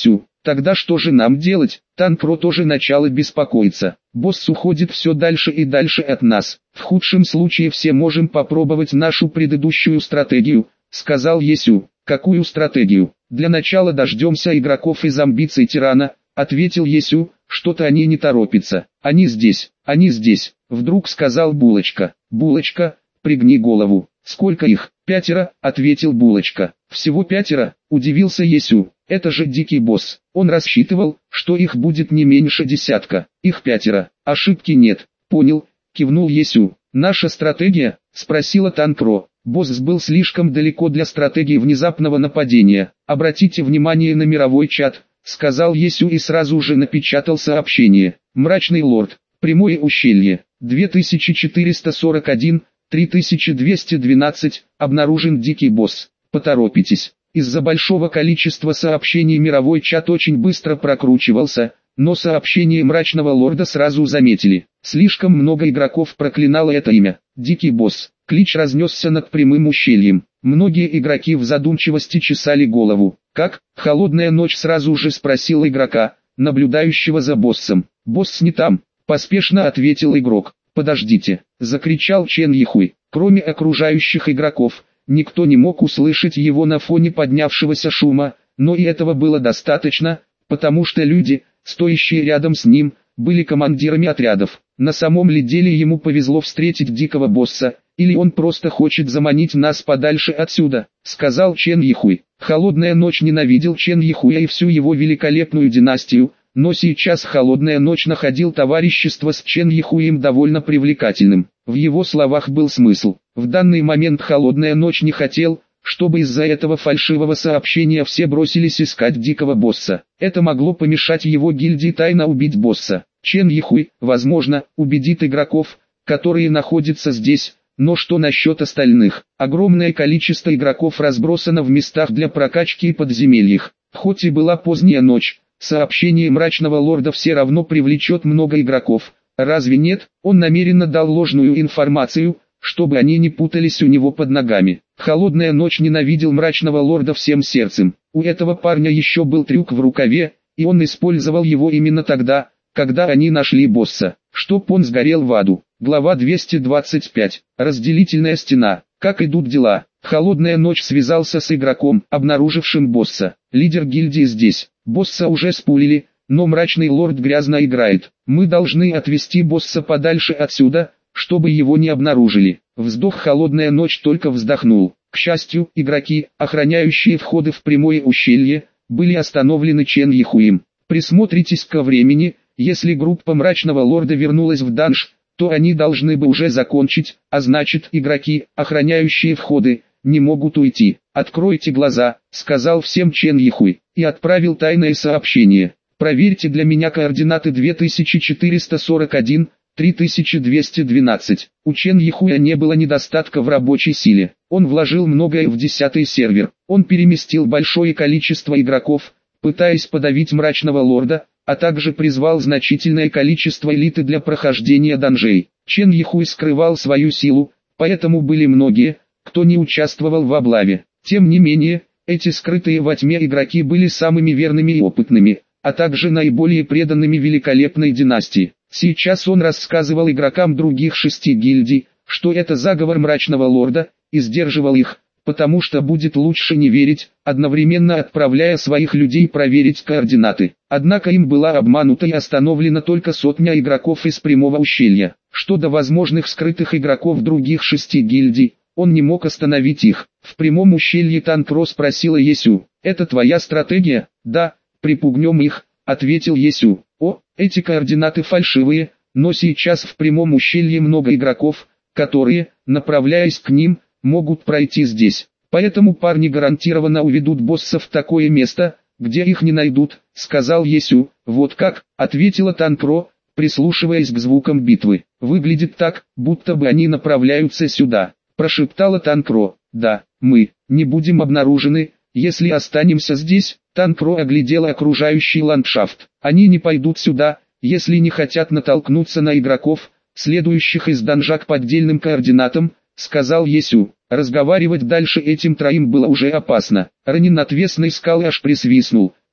Тогда что же нам делать? Танкро тоже начало беспокоиться. Босс уходит все дальше и дальше от нас. В худшем случае все можем попробовать нашу предыдущую стратегию, сказал Есю. Какую стратегию? Для начала дождемся игроков из амбиций тирана, ответил Есю. Что-то они не торопятся. Они здесь, они здесь, вдруг сказал Булочка. Булочка, пригни голову. Сколько их? Пятеро, ответил Булочка. Всего пятеро, удивился Есю. Это же дикий босс. Он рассчитывал, что их будет не меньше десятка. Их пятеро. Ошибки нет. Понял, кивнул Есю. Наша стратегия? Спросила Танкро. Босс был слишком далеко для стратегии внезапного нападения. Обратите внимание на мировой чат, сказал Есю и сразу же напечатал сообщение. Мрачный лорд. Прямое ущелье. две тысячи четыреста сорок один, три тысячи двести двенадцать. Обнаружен дикий босс. Поторопитесь. Из-за большого количества сообщений мировой чат очень быстро прокручивался, но сообщения мрачного лорда сразу заметили. Слишком много игроков проклинало это имя. Дикий босс. Клич разнесся над прямым ущельем. Многие игроки в задумчивости чесали голову. Как? Холодная ночь сразу же спросил игрока, наблюдающего за боссом. Босс не там, поспешно ответил игрок. Подождите, закричал Чен Йихуй. Кроме окружающих игроков, никто не мог услышать его на фоне поднявшегося шума, но и этого было достаточно, потому что люди, стоящие рядом с ним, были командирами отрядов. На самом ли деле ему повезло встретить дикого босса, или он просто хочет заманить нас подальше отсюда, сказал Чен Йихуй. Холодная ночь ненавидел Чен Йихуя и всю его великолепную династию, но сейчас Холодная ночь находил товарищество с Чен Йихуем довольно привлекательным. В его словах был смысл. В данный момент Холодная ночь не хотел, чтобы из-за этого фальшивого сообщения все бросились искать дикого босса. Это могло помешать его гильдии тайно убить босса. Чен Йихуй, возможно, убедит игроков, которые находятся здесь, но что насчет остальных? Огромное количество игроков разбросано в местах для прокачки и подземельях. Хоть и была поздняя ночь, сообщение мрачного лорда все равно привлечет много игроков. Разве нет? Он намеренно дал ложную информацию, чтобы они не путались у него под ногами. Холодная ночь ненавидел мрачного лорда всем сердцем. У этого парня еще был трюк в рукаве, и он использовал его именно тогда, когда они нашли босса, чтоб он сгорел в аду. Глава двести двадцать пять. Разделительная стена. Как идут дела? Холодная ночь связался с игроком, обнаружившим босса. Лидер гильдии здесь. Босса уже спулили, но мрачный лорд грязно играет. Мы должны отвести босса подальше отсюда, чтобы его не обнаружили. Вздох. Холодная ночь только вздохнул. К счастью, игроки, охраняющие входы в прямое ущелье, были остановлены Чен Йихуем. Присмотритесь ко времени, если группа мрачного лорда вернулась в данж, то они должны бы уже закончить, а значит игроки, охраняющие входы, не могут уйти. Откройте глаза, сказал всем Чен Йихуй, и отправил тайное сообщение. Проверьте для меня координаты две тысячи четыреста сорок один, три тысячи двести двенадцать. У Чен Йихуя не было недостатка в рабочей силе. Он вложил многое в десятый сервер. Он переместил большое количество игроков, пытаясь подавить мрачного лорда, а также призвал значительное количество элиты для прохождения данжей. Чен Йихуй скрывал свою силу, поэтому были многие, кто не участвовал в облаве. Тем не менее, эти скрытые во тьме игроки были самыми верными и опытными, а также наиболее преданными великолепной династии. Сейчас он рассказывал игрокам других шести гильдий, что это заговор мрачного лорда, и сдерживал их, потому что будет лучше не верить, одновременно отправляя своих людей проверить координаты. Однако им была обманута и остановлена только сотня игроков из прямого ущелья. Что до возможных скрытых игроков других шести гильдий, он не мог остановить их. В прямом ущелье Танкро спросила Есю: «Это твоя стратегия?» «Да, припугнем их», — ответил Есю. «О, эти координаты фальшивые, но сейчас в прямом ущелье много игроков, которые, направляясь к ним, могут пройти здесь. Поэтому парни гарантированно уведут босса в такое место, где их не найдут», — сказал Есю. «Вот как», — ответила Танкро, прислушиваясь к звукам битвы. «Выглядит так, будто бы они направляются сюда», — прошептала Танкро. «Да, мы не будем обнаружены, если останемся здесь». Танкро оглядела окружающий ландшафт. «Они не пойдут сюда, если не хотят натолкнуться на игроков, следующих из данжа к поддельным координатам», — сказал Есю. Разговаривать дальше этим троим было уже опасно. Ранин отвесной скалы аж присвистнул,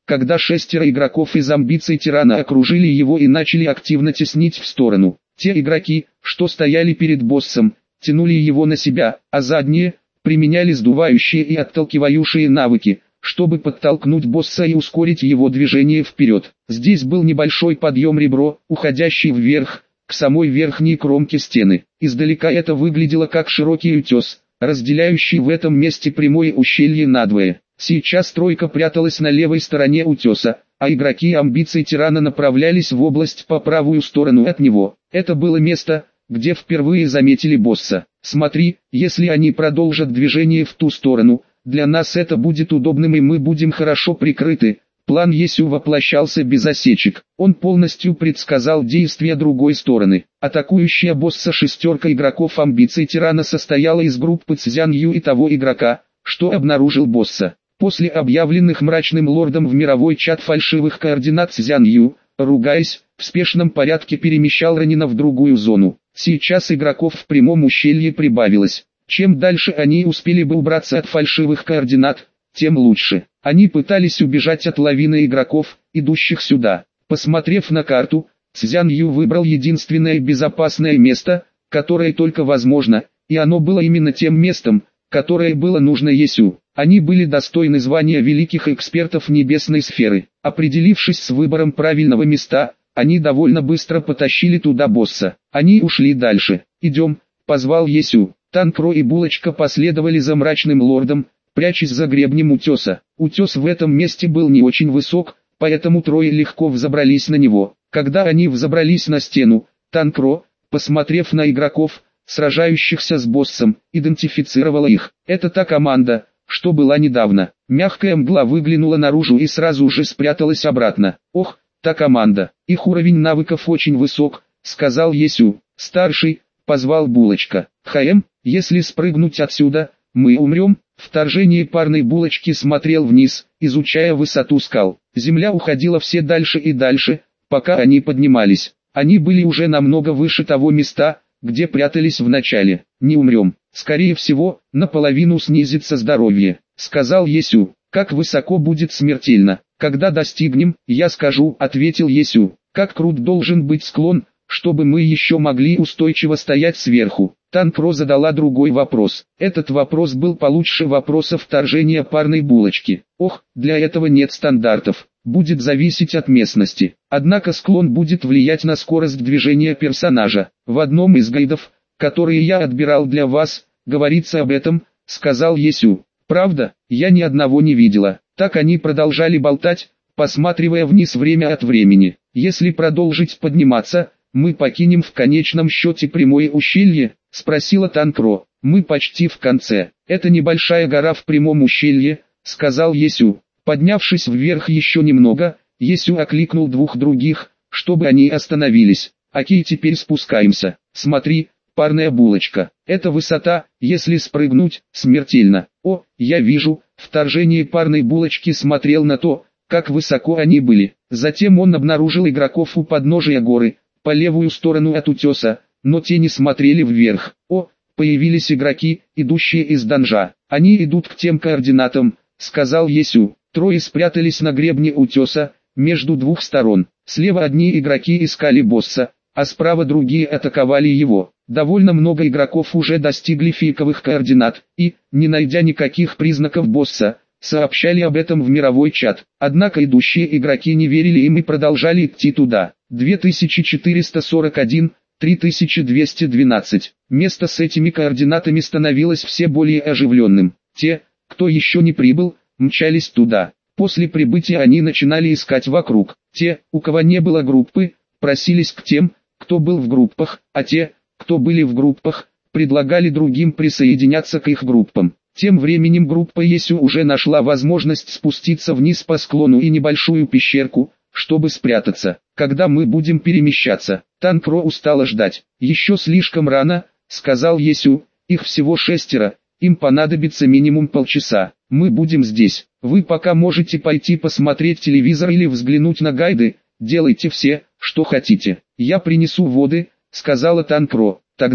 когда шестеро игроков из амбиций тирана окружили его и начали активно теснить в сторону. Те игроки, что стояли перед боссом, тянули его на себя, а задние применяли сдувающие и отталкивающие навыки, чтобы подтолкнуть босса и ускорить его движение вперед. Здесь был небольшой подъем ребро, уходящий вверх, к самой верхней кромке стены. Издалека это выглядело как широкий утес, разделяющий в этом месте прямое ущелье надвое. Сейчас тройка пряталась на левой стороне утеса, а игроки амбиций тирана направлялись в область по правую сторону от него. Это было место, где впервые заметили босса. Смотри, если они продолжат движение в ту сторону, для нас это будет удобным и мы будем хорошо прикрыты. План Есю воплощался без осечек. Он полностью предсказал действия другой стороны. Атакующая босса шестерка игроков амбиций тирана состояла из группы Цзян Ю и того игрока, что обнаружил босса. После объявленных мрачным лордом в мировой чат фальшивых координат Цзян Ю, ругаясь, в спешном порядке перемещал ранена в другую зону. Сейчас игроков в прямом ущелье прибавилось. Чем дальше они успели бы убраться от фальшивых координат, тем лучше. Они пытались убежать от лавины игроков, идущих сюда. Посмотрев на карту, Цзян Ю выбрал единственное безопасное место, которое только возможно, и оно было именно тем местом, которое было нужно Есю. Они были достойны звания великих экспертов небесной сферы. Определившись с выбором правильного места, они довольно быстро потащили туда босса. Они ушли дальше. «Идем», — позвал Есю. Танкро и Булочка последовали за мрачным лордом, прячась за гребнем утеса. Утес в этом месте был не очень высок, поэтому трое легко взобрались на него. Когда они взобрались на стену, Танкро, посмотрев на игроков, сражающихся с боссом, идентифицировала их. Это та команда, что была недавно. Мягкая мгла выглянула наружу и сразу же спряталась обратно. «Ох, та команда, их уровень навыков очень высок», — сказал Есю. «Старший», — позвал Булочка. «Хаэм, если спрыгнуть отсюда, мы умрем». Вторжение парной Булочки смотрел вниз, изучая высоту скал. Земля уходила все дальше и дальше, пока они поднимались. Они были уже намного выше того места, где прятались в начале. «Не умрем. Скорее всего, наполовину снизится здоровье», — сказал Есю. «Как высоко будет смертельно? Когда достигнем, я скажу», — ответил Есю. «Как крут должен быть склон, чтобы мы еще могли устойчиво стоять сверху?» Танкро задала другой вопрос. Этот вопрос был получше вопроса вторжения парной Булочки. «Ох, для этого нет стандартов. Будет зависеть от местности. Однако склон будет влиять на скорость движения персонажа. В одном из гайдов, которые я отбирал для вас, говорится об этом», — сказал Есю. «Правда, я ни одного не видела». Так они продолжали болтать, посматривая вниз время от времени. «Если продолжить подниматься, мы покинем в конечном счете прямое ущелье?» — спросила Танкро. «Мы почти в конце. Это небольшая гора в прямом ущелье», — сказал Есю. Поднявшись вверх еще немного, Есю окликнул двух других, чтобы они остановились. «Окей, теперь спускаемся. Смотри, парная Булочка. Эта высота, если спрыгнуть, смертельно». «О, я вижу». Вторжение парной Булочки смотрел на то, как высоко они были. Затем он обнаружил игроков у подножия горы, по левую сторону от утеса, но те не смотрели вверх. «О, появились игроки, идущие из данжа. Они идут к тем координатам», — сказал Есю. Трое спрятались на гребне утеса, между двух сторон. Слева одни игроки искали босса, а справа другие атаковали его. Довольно много игроков уже достигли фейковых координат, и, не найдя никаких признаков босса, сообщали об этом в мировой чат. Однако идущие игроки не верили им и продолжали идти туда. две тысячи четыреста сорок один, три тысячи двести двенадцать. Место с этими координатами становилось все более оживленным. Те, кто еще не прибыл, мчались туда. После прибытия они начинали искать вокруг. Те, у кого не было группы, просились к тем, кто был в группах, а те, кто были в группах, предлагали другим присоединяться к их группам. Тем временем группа Есю уже нашла возможность спуститься вниз по склону и небольшую пещерку, чтобы спрятаться. «Когда мы будем перемещаться?» Танкро устало ждать. «Еще слишком рано», — сказал Есю. «Их всего шестеро, им понадобится минимум полчаса. Мы будем здесь. Вы пока можете пойти посмотреть телевизор или взглянуть на гайды, делайте все, что хотите. Я принесу воды», — сказала Танкро. «Тогда,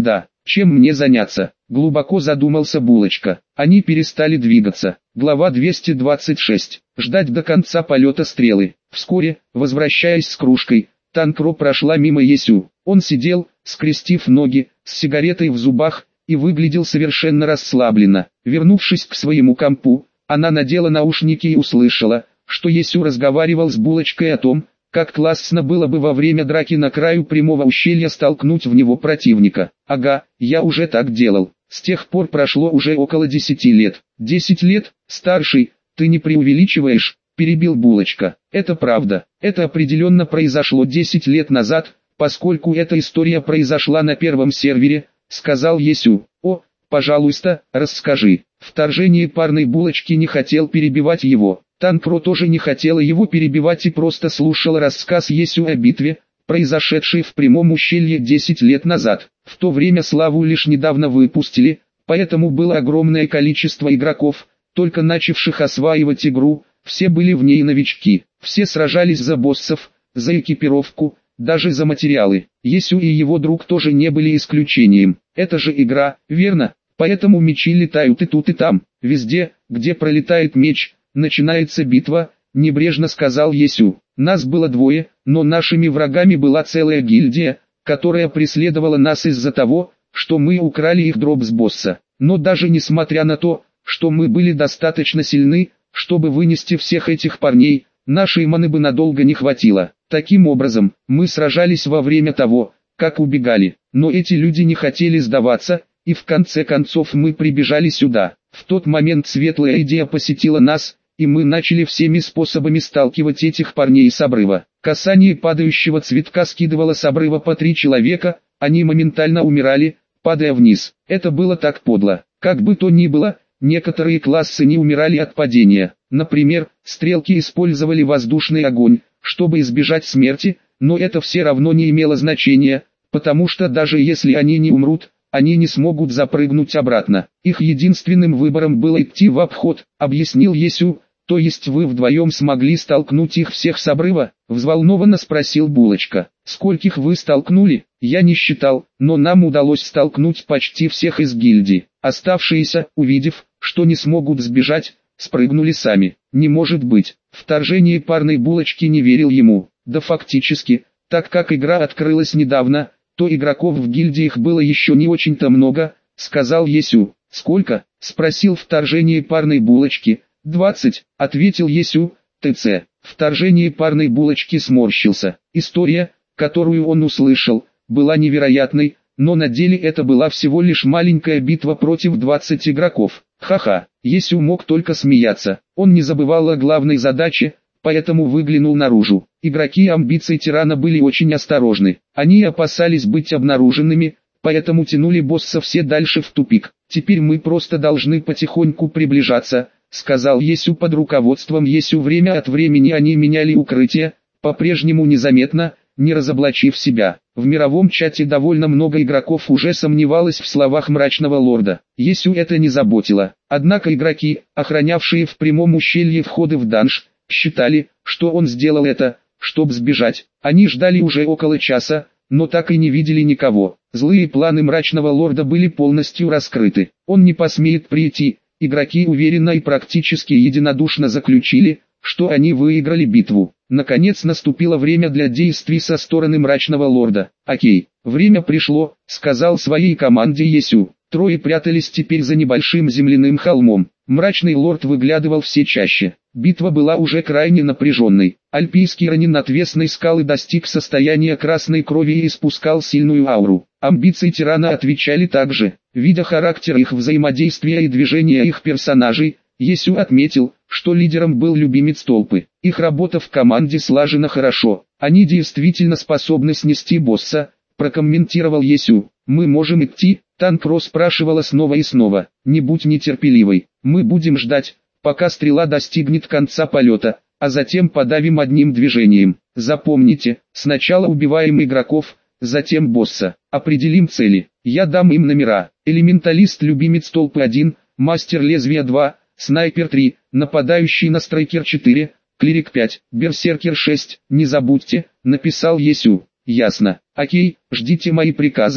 Чем мне заняться? Глубоко задумался Булочка. Они перестали двигаться. Глава двести двадцать шесть. Ждать до конца полета стрелы. Вскоре, возвращаясь с кружкой, Танкро прошла мимо Есю. Он сидел, скрестив ноги, с сигаретой в зубах, и выглядел совершенно расслабленно. Вернувшись к своему компу, она надела наушники и услышала, что Есю разговаривал с Булочкой о том, как классно было бы во время драки на краю прямого ущелья столкнуть в него противника. Ага, я уже так делал. С тех пор прошло уже около десяти лет. Десять лет, старший, ты не преувеличиваешь, перебил Булочка. Это правда. Это определенно произошло десять лет назад, поскольку эта история произошла на первом сервере, сказал Есю. О, пожалуйста, расскажи. Вторжение парной Булочки не хотел перебивать его. Танкро тоже не хотела его перебивать и просто слушала рассказ Есю о битве, произошедшей в прямом ущелье десять лет назад. В то время Славу лишь недавно выпустили, поэтому было огромное количество игроков, только начавших осваивать игру, все были в ней новички. Все сражались за боссов, за экипировку, даже за материалы. Есю и его друг тоже не были исключением. Это же игра, верно? Поэтому мечи летают и тут и там. Везде, где пролетает меч, начинается битва, небрежно сказал Есю. Нас было двое, но нашими врагами была целая гильдия, которая преследовала нас из-за того, что мы украли их дроп с босса. Но даже несмотря на то, что мы были достаточно сильны, чтобы вынести всех этих парней, нашей маны бы надолго не хватило. Таким образом, мы сражались во время того, как убегали. Но эти люди не хотели сдаваться, и в конце концов мы прибежали сюда. В тот момент светлая идея посетила нас, и мы начали всеми способами сталкивать этих парней с обрыва. Касание падающего цветка скидывало с обрыва по три человека, они моментально умирали, падая вниз. Это было так подло. Как бы то ни было, некоторые классы не умирали от падения. Например, стрелки использовали воздушный огонь, чтобы избежать смерти, но это все равно не имело значения, потому что даже если они не умрут, они не смогут запрыгнуть обратно. Их единственным выбором было идти в обход, объяснил Есю. То есть вы вдвоем смогли столкнуть их всех с обрыва? Взволнованно спросил Булочка. Скольких вы столкнули? Я не считал, но нам удалось столкнуть почти всех из гильдии. Оставшиеся, увидев, что не смогут сбежать, спрыгнули сами. Не может быть. Вторжение парной Булочки не верил ему. Да фактически, так как игра открылась недавно, то игроков в гильдиях было еще не очень-то много, сказал Есю. Сколько? Спросил вторжение парной Булочки. «Двадцать», — ответил Есю. ТЦ. Вторжение парной Булочки сморщился. История, которую он услышал, была невероятной, но на деле это была всего лишь маленькая битва против двадцати игроков. Ха-ха, Есю мог только смеяться. Он не забывал о главной задаче, поэтому выглянул наружу. Игроки амбиций тирана были очень осторожны. Они опасались быть обнаруженными, поэтому тянули босса все дальше в тупик. Теперь мы просто должны потихоньку приближаться, сказал Есю. Под руководством Есю время от времени они меняли укрытие, по-прежнему незаметно, не разоблачив себя. В мировом чате довольно много игроков уже сомневалось в словах мрачного лорда. Есю это не заботило. Однако игроки, охранявшие в прямом ущелье входы в данж, считали, что он сделал это, чтобы сбежать. Они ждали уже около часа, но так и не видели никого. Злые планы мрачного лорда были полностью раскрыты. Он не посмеет прийти. Игроки уверенно и практически единодушно заключили, что они выиграли битву. Наконец наступило время для действий со стороны мрачного лорда. «Окей, время пришло», — сказал своей команде Есю. Трое прятались теперь за небольшим земляным холмом. Мрачный лорд выглядывал все чаще. Битва была уже крайне напряженной. Альпийский ранин отвесной скалы достиг состояния красной крови и испускал сильную ауру. Амбиции тирана отвечали также. Видя характер их взаимодействия и движения их персонажей, Есю отметил, что лидером был любимец толпы. Их работа в команде слажена хорошо. Они действительно способны снести босса, прокомментировал Есю. Мы можем идти? Танкро спрашивала снова и снова. Не будь нетерпеливой. Мы будем ждать, пока стрела достигнет конца полета, а затем подавим одним движением. Запомните, сначала убиваем игроков, затем босса. Определим цели. Я дам им номера. Элементалист любимец толпы один, мастер лезвия два, снайпер три, нападающий на страйкер четыре, клирик пять, берсеркер шесть. Не забудьте, написал Есю. Ясно. Окей, ждите мои приказы.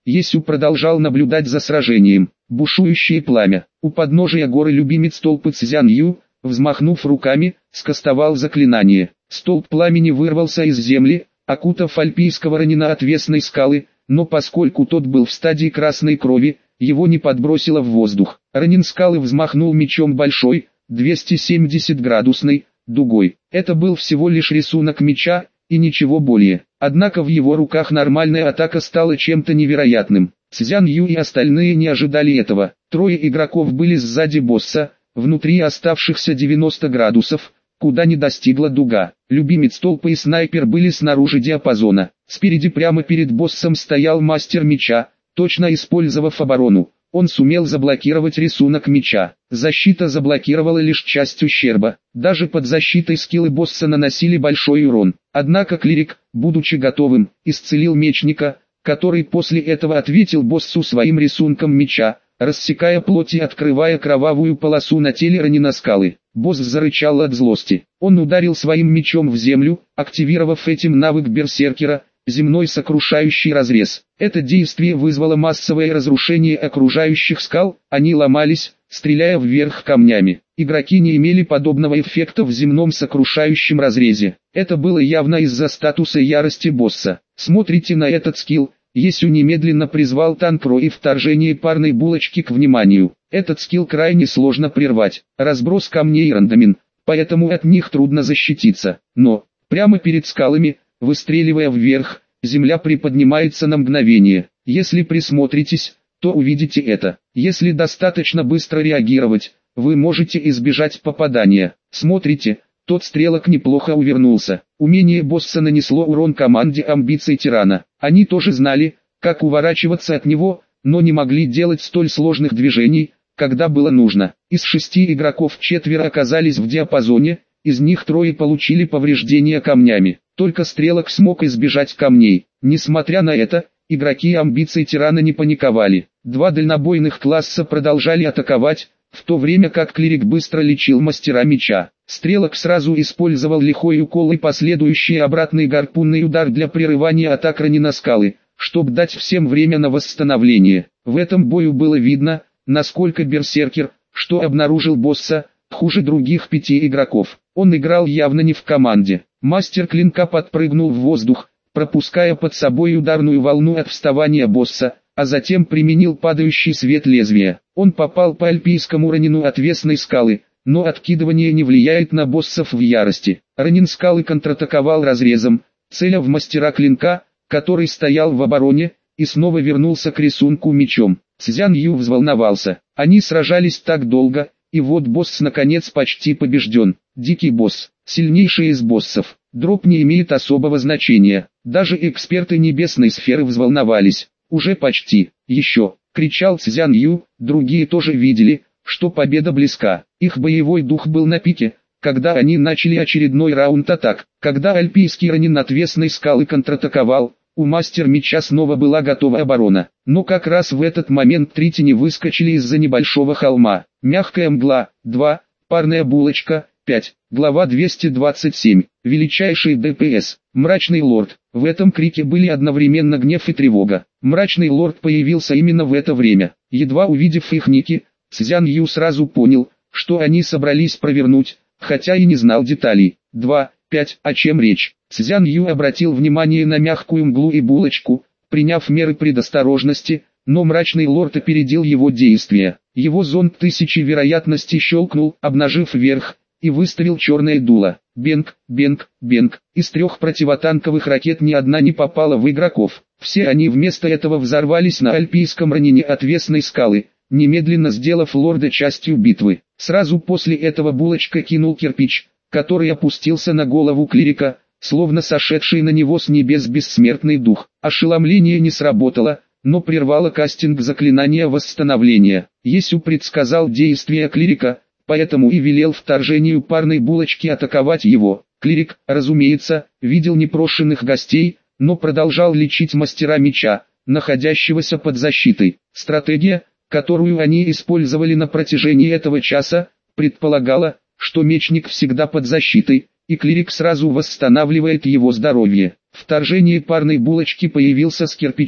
Есю продолжал наблюдать за сражением. Бушующее пламя. У подножия горы любимец толпы Цзян Ю, взмахнув руками, скостовал заклинание. Столб пламени вырвался из земли, окутав альпийского ранина отвесной скалы, но поскольку тот был в стадии красной крови, его не подбросило в воздух. Ранин скалы взмахнул мечом большой, двести семьдесят градусной, дугой. Это был всего лишь рисунок меча, и ничего более. Однако в его руках нормальная атака стала чем-то невероятным. Цзян Ю и остальные не ожидали этого. Трое игроков были сзади босса, внутри оставшихся девяноста градусов, куда не достигла дуга. Любимец толпы и снайпер были снаружи диапазона. Спереди прямо перед боссом стоял мастер меча, точно использовав оборону. Он сумел заблокировать рисунок меча. Защита заблокировала лишь часть ущерба. Даже под защитой скиллы босса наносили большой урон. Однако клирик, будучи готовым, исцелил мечника, который после этого ответил боссу своим рисунком меча, рассекая плоть и открывая кровавую полосу на теле ранена скалы. Босс зарычал от злости. Он ударил своим мечом в землю, активировав этим навык берсеркера, земной сокрушающий разрез. Это действие вызвало массовое разрушение окружающих скал, они ломались, стреляя вверх камнями. Игроки не имели подобного эффекта в земном сокрушающем разрезе. Это было явно из-за статуса ярости босса. Смотрите на этот скилл. Есю немедленно призвал Танкро и вторжение парной булочки к вниманию. Этот скилл крайне сложно прервать. Разброс камней рандомен, поэтому от них трудно защититься. Но, прямо перед скалами, выстреливая вверх, земля приподнимается на мгновение. Если присмотритесь, то увидите это. Если достаточно быстро реагировать, вы можете избежать попадания. Смотрите, тот стрелок неплохо увернулся. Умение босса нанесло урон команде амбиций тирана. Они тоже знали, как уворачиваться от него, но не могли делать столь сложных движений, когда было нужно. Из шести игроков четверо оказались в диапазоне, из них трое получили повреждения камнями. Только стрелок смог избежать камней. Несмотря на это, игроки амбиций тирана не паниковали. Два дальнобойных класса продолжали атаковать, в то время как клирик быстро лечил мастера меча. Стрелок сразу использовал лихой укол и последующий обратный гарпунный удар для прерывания атак ранена скалы, чтобы дать всем время на восстановление. В этом бою было видно, насколько берсеркер, что обнаружил босса, хуже других пяти игроков. Он играл явно не в команде. Мастер клинка подпрыгнул в воздух, пропуская под собой ударную волну от вставания босса, а затем применил падающий свет лезвия. Он попал по альпийскому ранину отвесной скалы, но откидывание не влияет на боссов в ярости. Ранин скалы контратаковал разрезом, целя в мастера клинка, который стоял в обороне, и снова вернулся к рисунку мечом. Цзян Ю взволновался. Они сражались так долго, и вот босс наконец почти побежден. Дикий босс, сильнейший из боссов. Дроп не имеет особого значения. Даже эксперты небесной сферы взволновались. Уже почти. Еще, кричал Цзян Ю, другие тоже видели, что победа близка. Их боевой дух был на пике, когда они начали очередной раунд атак. Когда альпийский ранин отвесной скалы контратаковал, у мастер меча снова была готова оборона. Но как раз в этот момент три тени выскочили из-за небольшого холма. Мягкая мгла, два, парная булочка, пять. Глава двести двадцать семь. Величайший ДПС. Мрачный лорд. В этом крике были одновременно гнев и тревога. Мрачный лорд появился именно в это время. Едва увидев их ники, Цзян Ю сразу понял, что они собрались провернуть, хотя и не знал деталей. два, пять. О чем речь? Цзян Ю обратил внимание на мягкую мглу и булочку, приняв меры предосторожности, но мрачный лорд опередил его действия. Его зонд тысячи вероятностей щелкнул, обнажив верх, и выставил черное дуло. Бенг, бенг, бенг. Из трех противотанковых ракет ни одна не попала в игроков. Все они вместо этого взорвались на альпийском ранине отвесной скалы, немедленно сделав лорда частью битвы. Сразу после этого булочка кинул кирпич, который опустился на голову клирика, словно сошедший на него с небес бессмертный дух. Ошеломление не сработало, но прервало кастинг заклинания восстановления. Есю предсказал действия клирика, поэтому и велел вторжению парной булочки атаковать его. Клирик, разумеется, видел непрошенных гостей, но продолжал лечить мастера меча, находящегося под защитой. Стратегия, которую они использовали на протяжении этого часа, предполагала, что мечник всегда под защитой, и клирик сразу восстанавливает его здоровье. Вторжение парной булочки появился с кирпичом.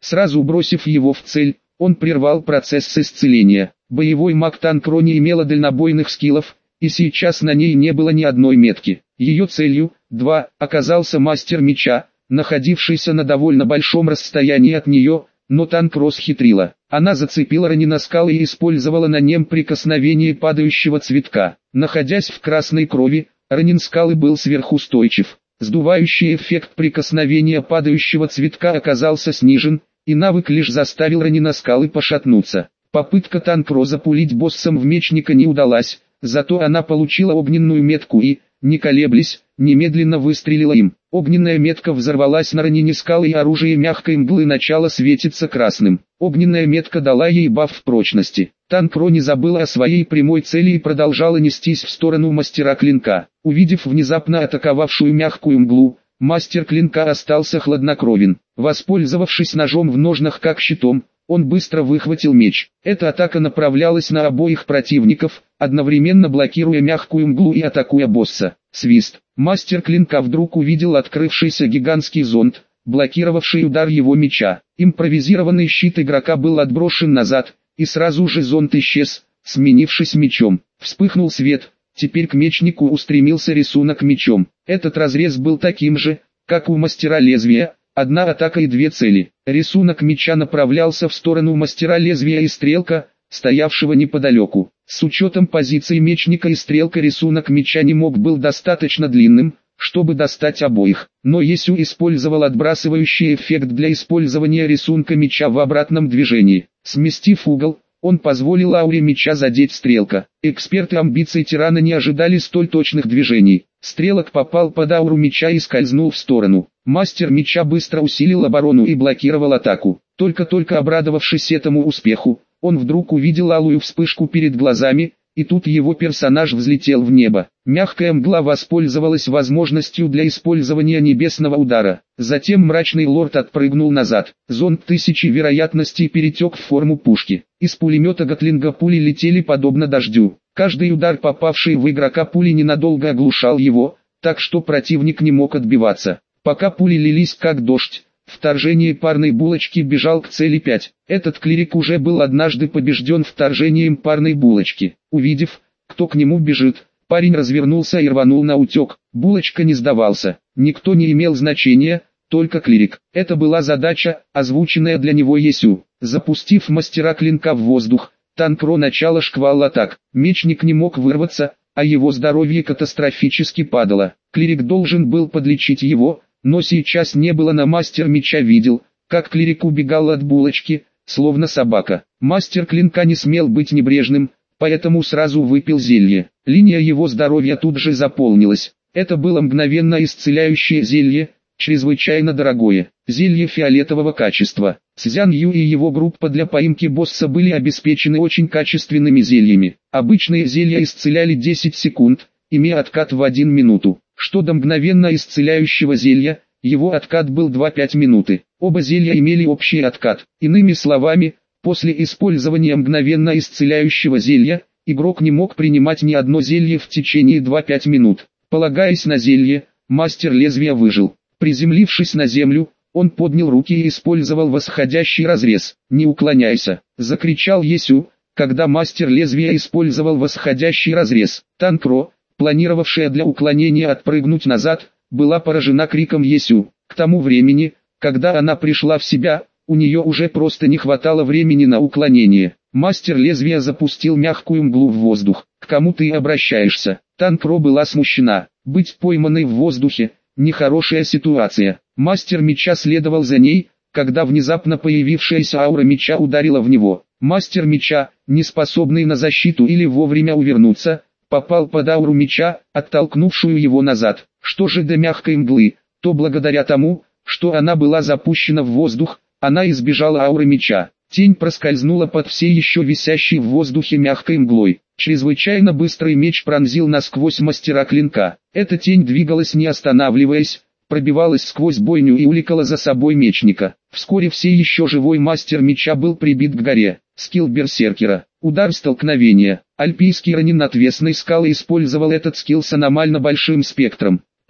Сразу бросив его в цель, он прервал процесс исцеления. Боевой маг Танкро не имела дальнобойных скиллов, и сейчас на ней не было ни одной метки. Ее целью, два, оказался мастер меча, находившийся на довольно большом расстоянии от нее, но Танкро схитрила. Она зацепила Раненоскалы и использовала на нем прикосновение падающего цветка. Находясь в красной крови, Раненскалы был сверхустойчив. Сдувающий эффект прикосновения падающего цветка оказался снижен, и навык лишь заставил Раненоскалы пошатнуться. Попытка Танкро запулить боссом в мечника не удалась, зато она получила огненную метку и, не колеблясь, немедленно выстрелила им. Огненная метка взорвалась на Раненескалы, и оружие мягкой мглы начало светиться красным. Огненная метка дала ей баф прочности. Танкро не забыла о своей прямой цели и продолжала нестись в сторону мастера клинка. Увидев внезапно атаковавшую мягкую мглу, мастер клинка остался хладнокровен. Воспользовавшись ножом в ножнах как щитом, он быстро выхватил меч. Эта атака направлялась на обоих противников, одновременно блокируя мягкую мглу и атакуя босса. Свист. Мастер клинка вдруг увидел открывшийся гигантский зонт, блокировавший удар его меча. Импровизированный щит игрока был отброшен назад, и сразу же зонт исчез, сменившись мечом. Вспыхнул свет, теперь к мечнику устремился рисунок мечом. Этот разрез был таким же, как у мастера лезвия. Одна атака и две цели. Рисунок меча направлялся в сторону мастера лезвия и стрелка, стоявшего неподалеку. С учетом позиции мечника и стрелка рисунок меча не мог был достаточно длинным, чтобы достать обоих. Но Есю использовал отбрасывающий эффект для использования рисунка меча в обратном движении. Сместив угол, он позволил ауре меча задеть стрелка. Эксперты амбиций тирана не ожидали столь точных движений. Стрелок попал под ауру меча и скользнул в сторону. Мастер меча быстро усилил оборону и блокировал атаку. Только-только обрадовавшись этому успеху, он вдруг увидел алую вспышку перед глазами, и тут его персонаж взлетел в небо. Мягкая мгла воспользовалась возможностью для использования небесного удара. Затем мрачный лорд отпрыгнул назад. Зонд тысячи вероятностей перетек в форму пушки. Из пулемета Гатлинга пули летели подобно дождю. Каждый удар, попавший в игрока пули, ненадолго оглушал его, так что противник не мог отбиваться. Пока пули лились как дождь, вторжение парной булочки бежал к цели пять. Этот клирик уже был однажды побежден вторжением парной булочки. Увидев, кто к нему бежит, парень развернулся и рванул на утек. Булочка не сдавался. Никто не имел значения, только клирик. Это была задача, озвученная для него Есю. Запустив мастера клинка в воздух, Танкро начало шквал атак. Мечник не мог вырваться, а его здоровье катастрофически падало. Клирик должен был подлечить его, но сейчас не было на мастер меча видел, как клирик убегал от булочки, словно собака. Мастер клинка не смел быть небрежным, поэтому сразу выпил зелье. Линия его здоровья тут же заполнилась. Это было мгновенно исцеляющее зелье, чрезвычайно дорогое. Зелье фиолетового качества. Цзян Ю и его группа для поимки босса были обеспечены очень качественными зельями. Обычные зелья исцеляли десять секунд, имея откат в одну минуту. Что до мгновенно исцеляющего зелья, его откат был два-пять минуты. Оба зелья имели общий откат. Иными словами, после использования мгновенно исцеляющего зелья, игрок не мог принимать ни одно зелье в течение два-пять минут. Полагаясь на зелье, мастер лезвия выжил. Приземлившись на землю, он поднял руки и использовал восходящий разрез. «Не уклоняйся!» — закричал Есю, когда мастер лезвия использовал восходящий разрез. Танкро, планировавшая для уклонения отпрыгнуть назад, была поражена криком Есю. К тому времени, когда она пришла в себя, у нее уже просто не хватало времени на уклонение. Мастер лезвия запустил мягкую мглу в воздух. «К кому ты обращаешься?» Танкро была смущена. Быть пойманной в воздухе – нехорошая ситуация. Мастер меча следовал за ней, когда внезапно появившаяся аура меча ударила в него. Мастер меча, не способный на защиту или вовремя увернуться, попал под ауру меча, оттолкнувшую его назад. Что же до мягкой мглы, то благодаря тому, что она была запущена в воздух, она избежала ауры меча. Тень проскользнула под все еще висящей в воздухе мягкой мглой. Чрезвычайно быстрый меч пронзил насквозь мастера клинка. Эта тень двигалась не останавливаясь, пробивалась сквозь бойню и увлекала за собой мечника. Вскоре все еще живой мастер меча был прибит к горе. Скилл берсеркера. Удар столкновения. Альпийский ранин отвесной скалы использовал этот скилл с аномально большим спектром.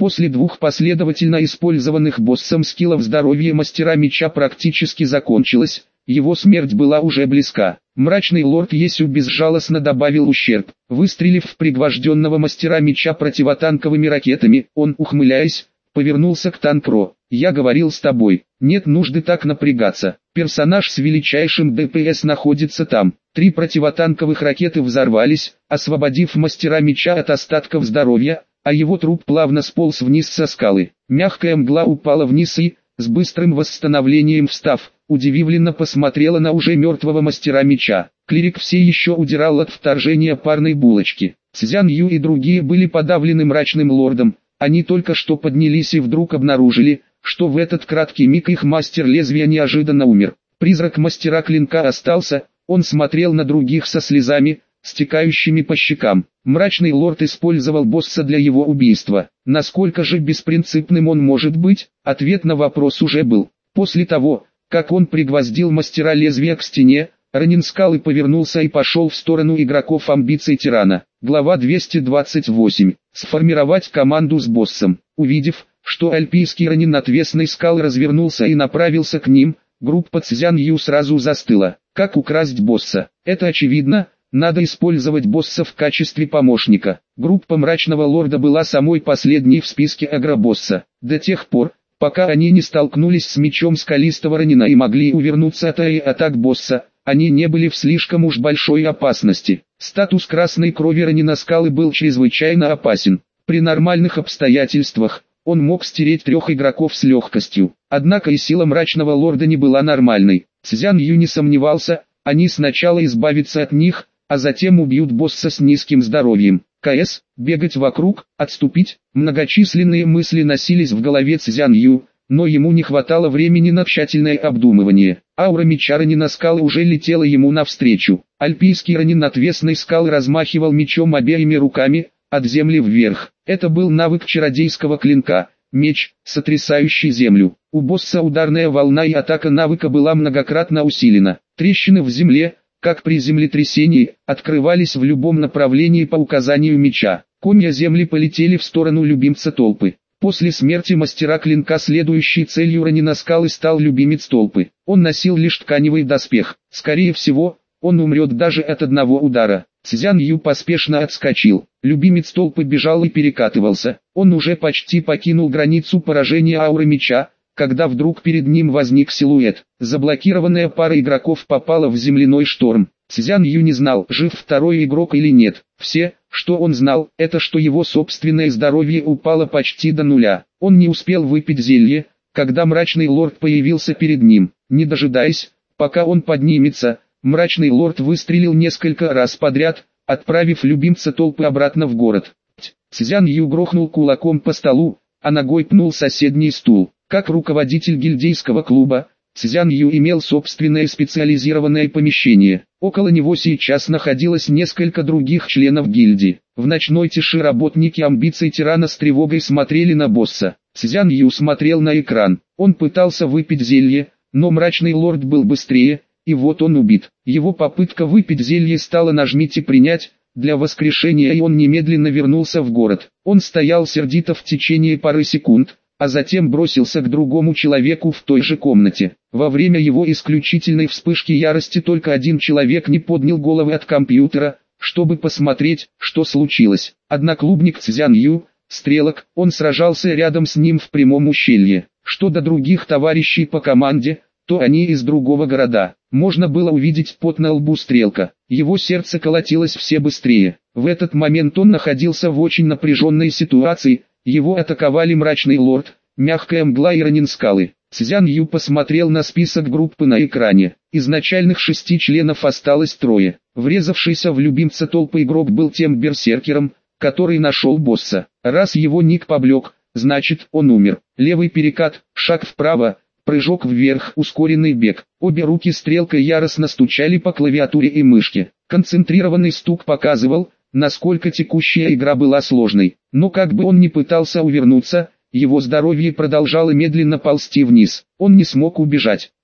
После двух последовательно использованных боссом скиллов здоровье мастера меча практически закончилось, его смерть была уже близка. Мрачный лорд Есю безжалостно добавил ущерб, выстрелив в пригвожденного мастера меча противотанковыми ракетами. Он, ухмыляясь, повернулся к Танкро. «Я говорил с тобой, нет нужды так напрягаться. Персонаж с величайшим ДПС находится там». Три противотанковых ракеты взорвались, освободив мастера меча от остатков здоровья, а его труп плавно сполз вниз со скалы. Мягкая мгла упала вниз и, с быстрым восстановлением встав, удивленно посмотрела на уже мертвого мастера меча. Клирик все еще удирал от вторжения парной булочки. Цзян Ю и другие были подавлены мрачным лордом. Они только что поднялись и вдруг обнаружили, что в этот краткий миг их мастер лезвия неожиданно умер. Призрак мастера клинка остался, он смотрел на других со слезами, стекающими по щекам. Мрачный лорд использовал босса для его убийства. Насколько же беспринципным он может быть? Ответ на вопрос уже был. После того, как он пригвоздил мастера лезвия к стене, Ронин встал и повернулся и пошел в сторону игроков амбиций тирана. Глава двести двадцать восемь. Сформировать команду с боссом. Увидев, что альпийский Ронин отвесной скалы развернулся и направился к ним, группа Цзян Ю сразу застыла. Как украсть босса? Это очевидно, надо использовать босса в качестве помощника. Группа мрачного лорда была самой последней в списке агробосса. До тех пор, пока они не столкнулись с мечом скалистого Ронина и могли увернуться от атак босса, они не были в слишком уж большой опасности. Статус красной крови Ронина скалы был чрезвычайно опасен. При нормальных обстоятельствах, он мог стереть трех игроков с легкостью. Однако и сила мрачного лорда не была нормальной. Цзян Ю не сомневался, они сначала избавятся от них, а затем убьют босса с низким здоровьем. КС, бегать вокруг, отступить. Многочисленные мысли носились в голове Цзян Ю, но ему не хватало времени на тщательное обдумывание. Аура меча Ронина скалы уже летела ему навстречу. Альпийский Ронин отвесной скалы размахивал мечом обеими руками, от земли вверх. Это был навык чародейского клинка, меч, сотрясающий землю. У босса ударная волна и атака навыка была многократно усилена. Трещины в земле, как при землетрясении, открывались в любом направлении по указанию меча. Комья земли полетели в сторону любимца толпы. После смерти мастера клинка следующей целью Ронина скалы стал любимец толпы. Он носил лишь тканевый доспех. Скорее всего, он умрет даже от одного удара. Цзян Ю поспешно отскочил. Любимец толпы бежал и перекатывался. Он уже почти покинул границу поражения ауры меча, когда вдруг перед ним возник силуэт. Заблокированная пара игроков попала в земляной шторм. Цзян Ю не знал, жив второй игрок или нет. Все, что он знал, это что его собственное здоровье упало почти до нуля. Он не успел выпить зелье, когда мрачный лорд появился перед ним. Не дожидаясь, пока он поднимется, мрачный лорд выстрелил несколько раз подряд, отправив любимца толпы обратно в город. Цзян Ю грохнул кулаком по столу, а ногой пнул соседний стул. Как руководитель гильдейского клуба, Цзян Ю имел собственное специализированное помещение. Около него сейчас находилось несколько других членов гильдии. В ночной тиши работники амбиций тирана с тревогой смотрели на босса. Цзян Ю смотрел на экран. Он пытался выпить зелье, но мрачный лорд был быстрее, и вот он убит. Его попытка выпить зелье стала «нажмите принять» для воскрешения, и он немедленно вернулся в город. Он стоял сердито в течение пары секунд, а затем бросился к другому человеку в той же комнате. Во время его исключительной вспышки ярости только один человек не поднял головы от компьютера, чтобы посмотреть, что случилось. Одноклубник Цзян Ю, Стрелок, он сражался рядом с ним в прямом ущелье. Что до других товарищей по команде, то они из другого города. Можно было увидеть пот на лбу Стрелка. Его сердце колотилось все быстрее. В этот момент он находился в очень напряженной ситуации. Его атаковали мрачный лорд, мягкая мгла и Ронин скалы. Цзян Ю посмотрел на список группы на экране. Из начальных шести членов осталось трое. Врезавшийся в любимца толпы игрок был тем берсеркером, который нашел босса. Раз его ник поблек, значит он умер. Левый перекат, шаг вправо, прыжок вверх, ускоренный бег. Обе руки стрелкой яростно стучали по клавиатуре и мышке. Концентрированный стук показывал, насколько текущая игра была сложной. Но как бы он ни пытался увернуться, его здоровье продолжало медленно ползти вниз. Он не смог убежать.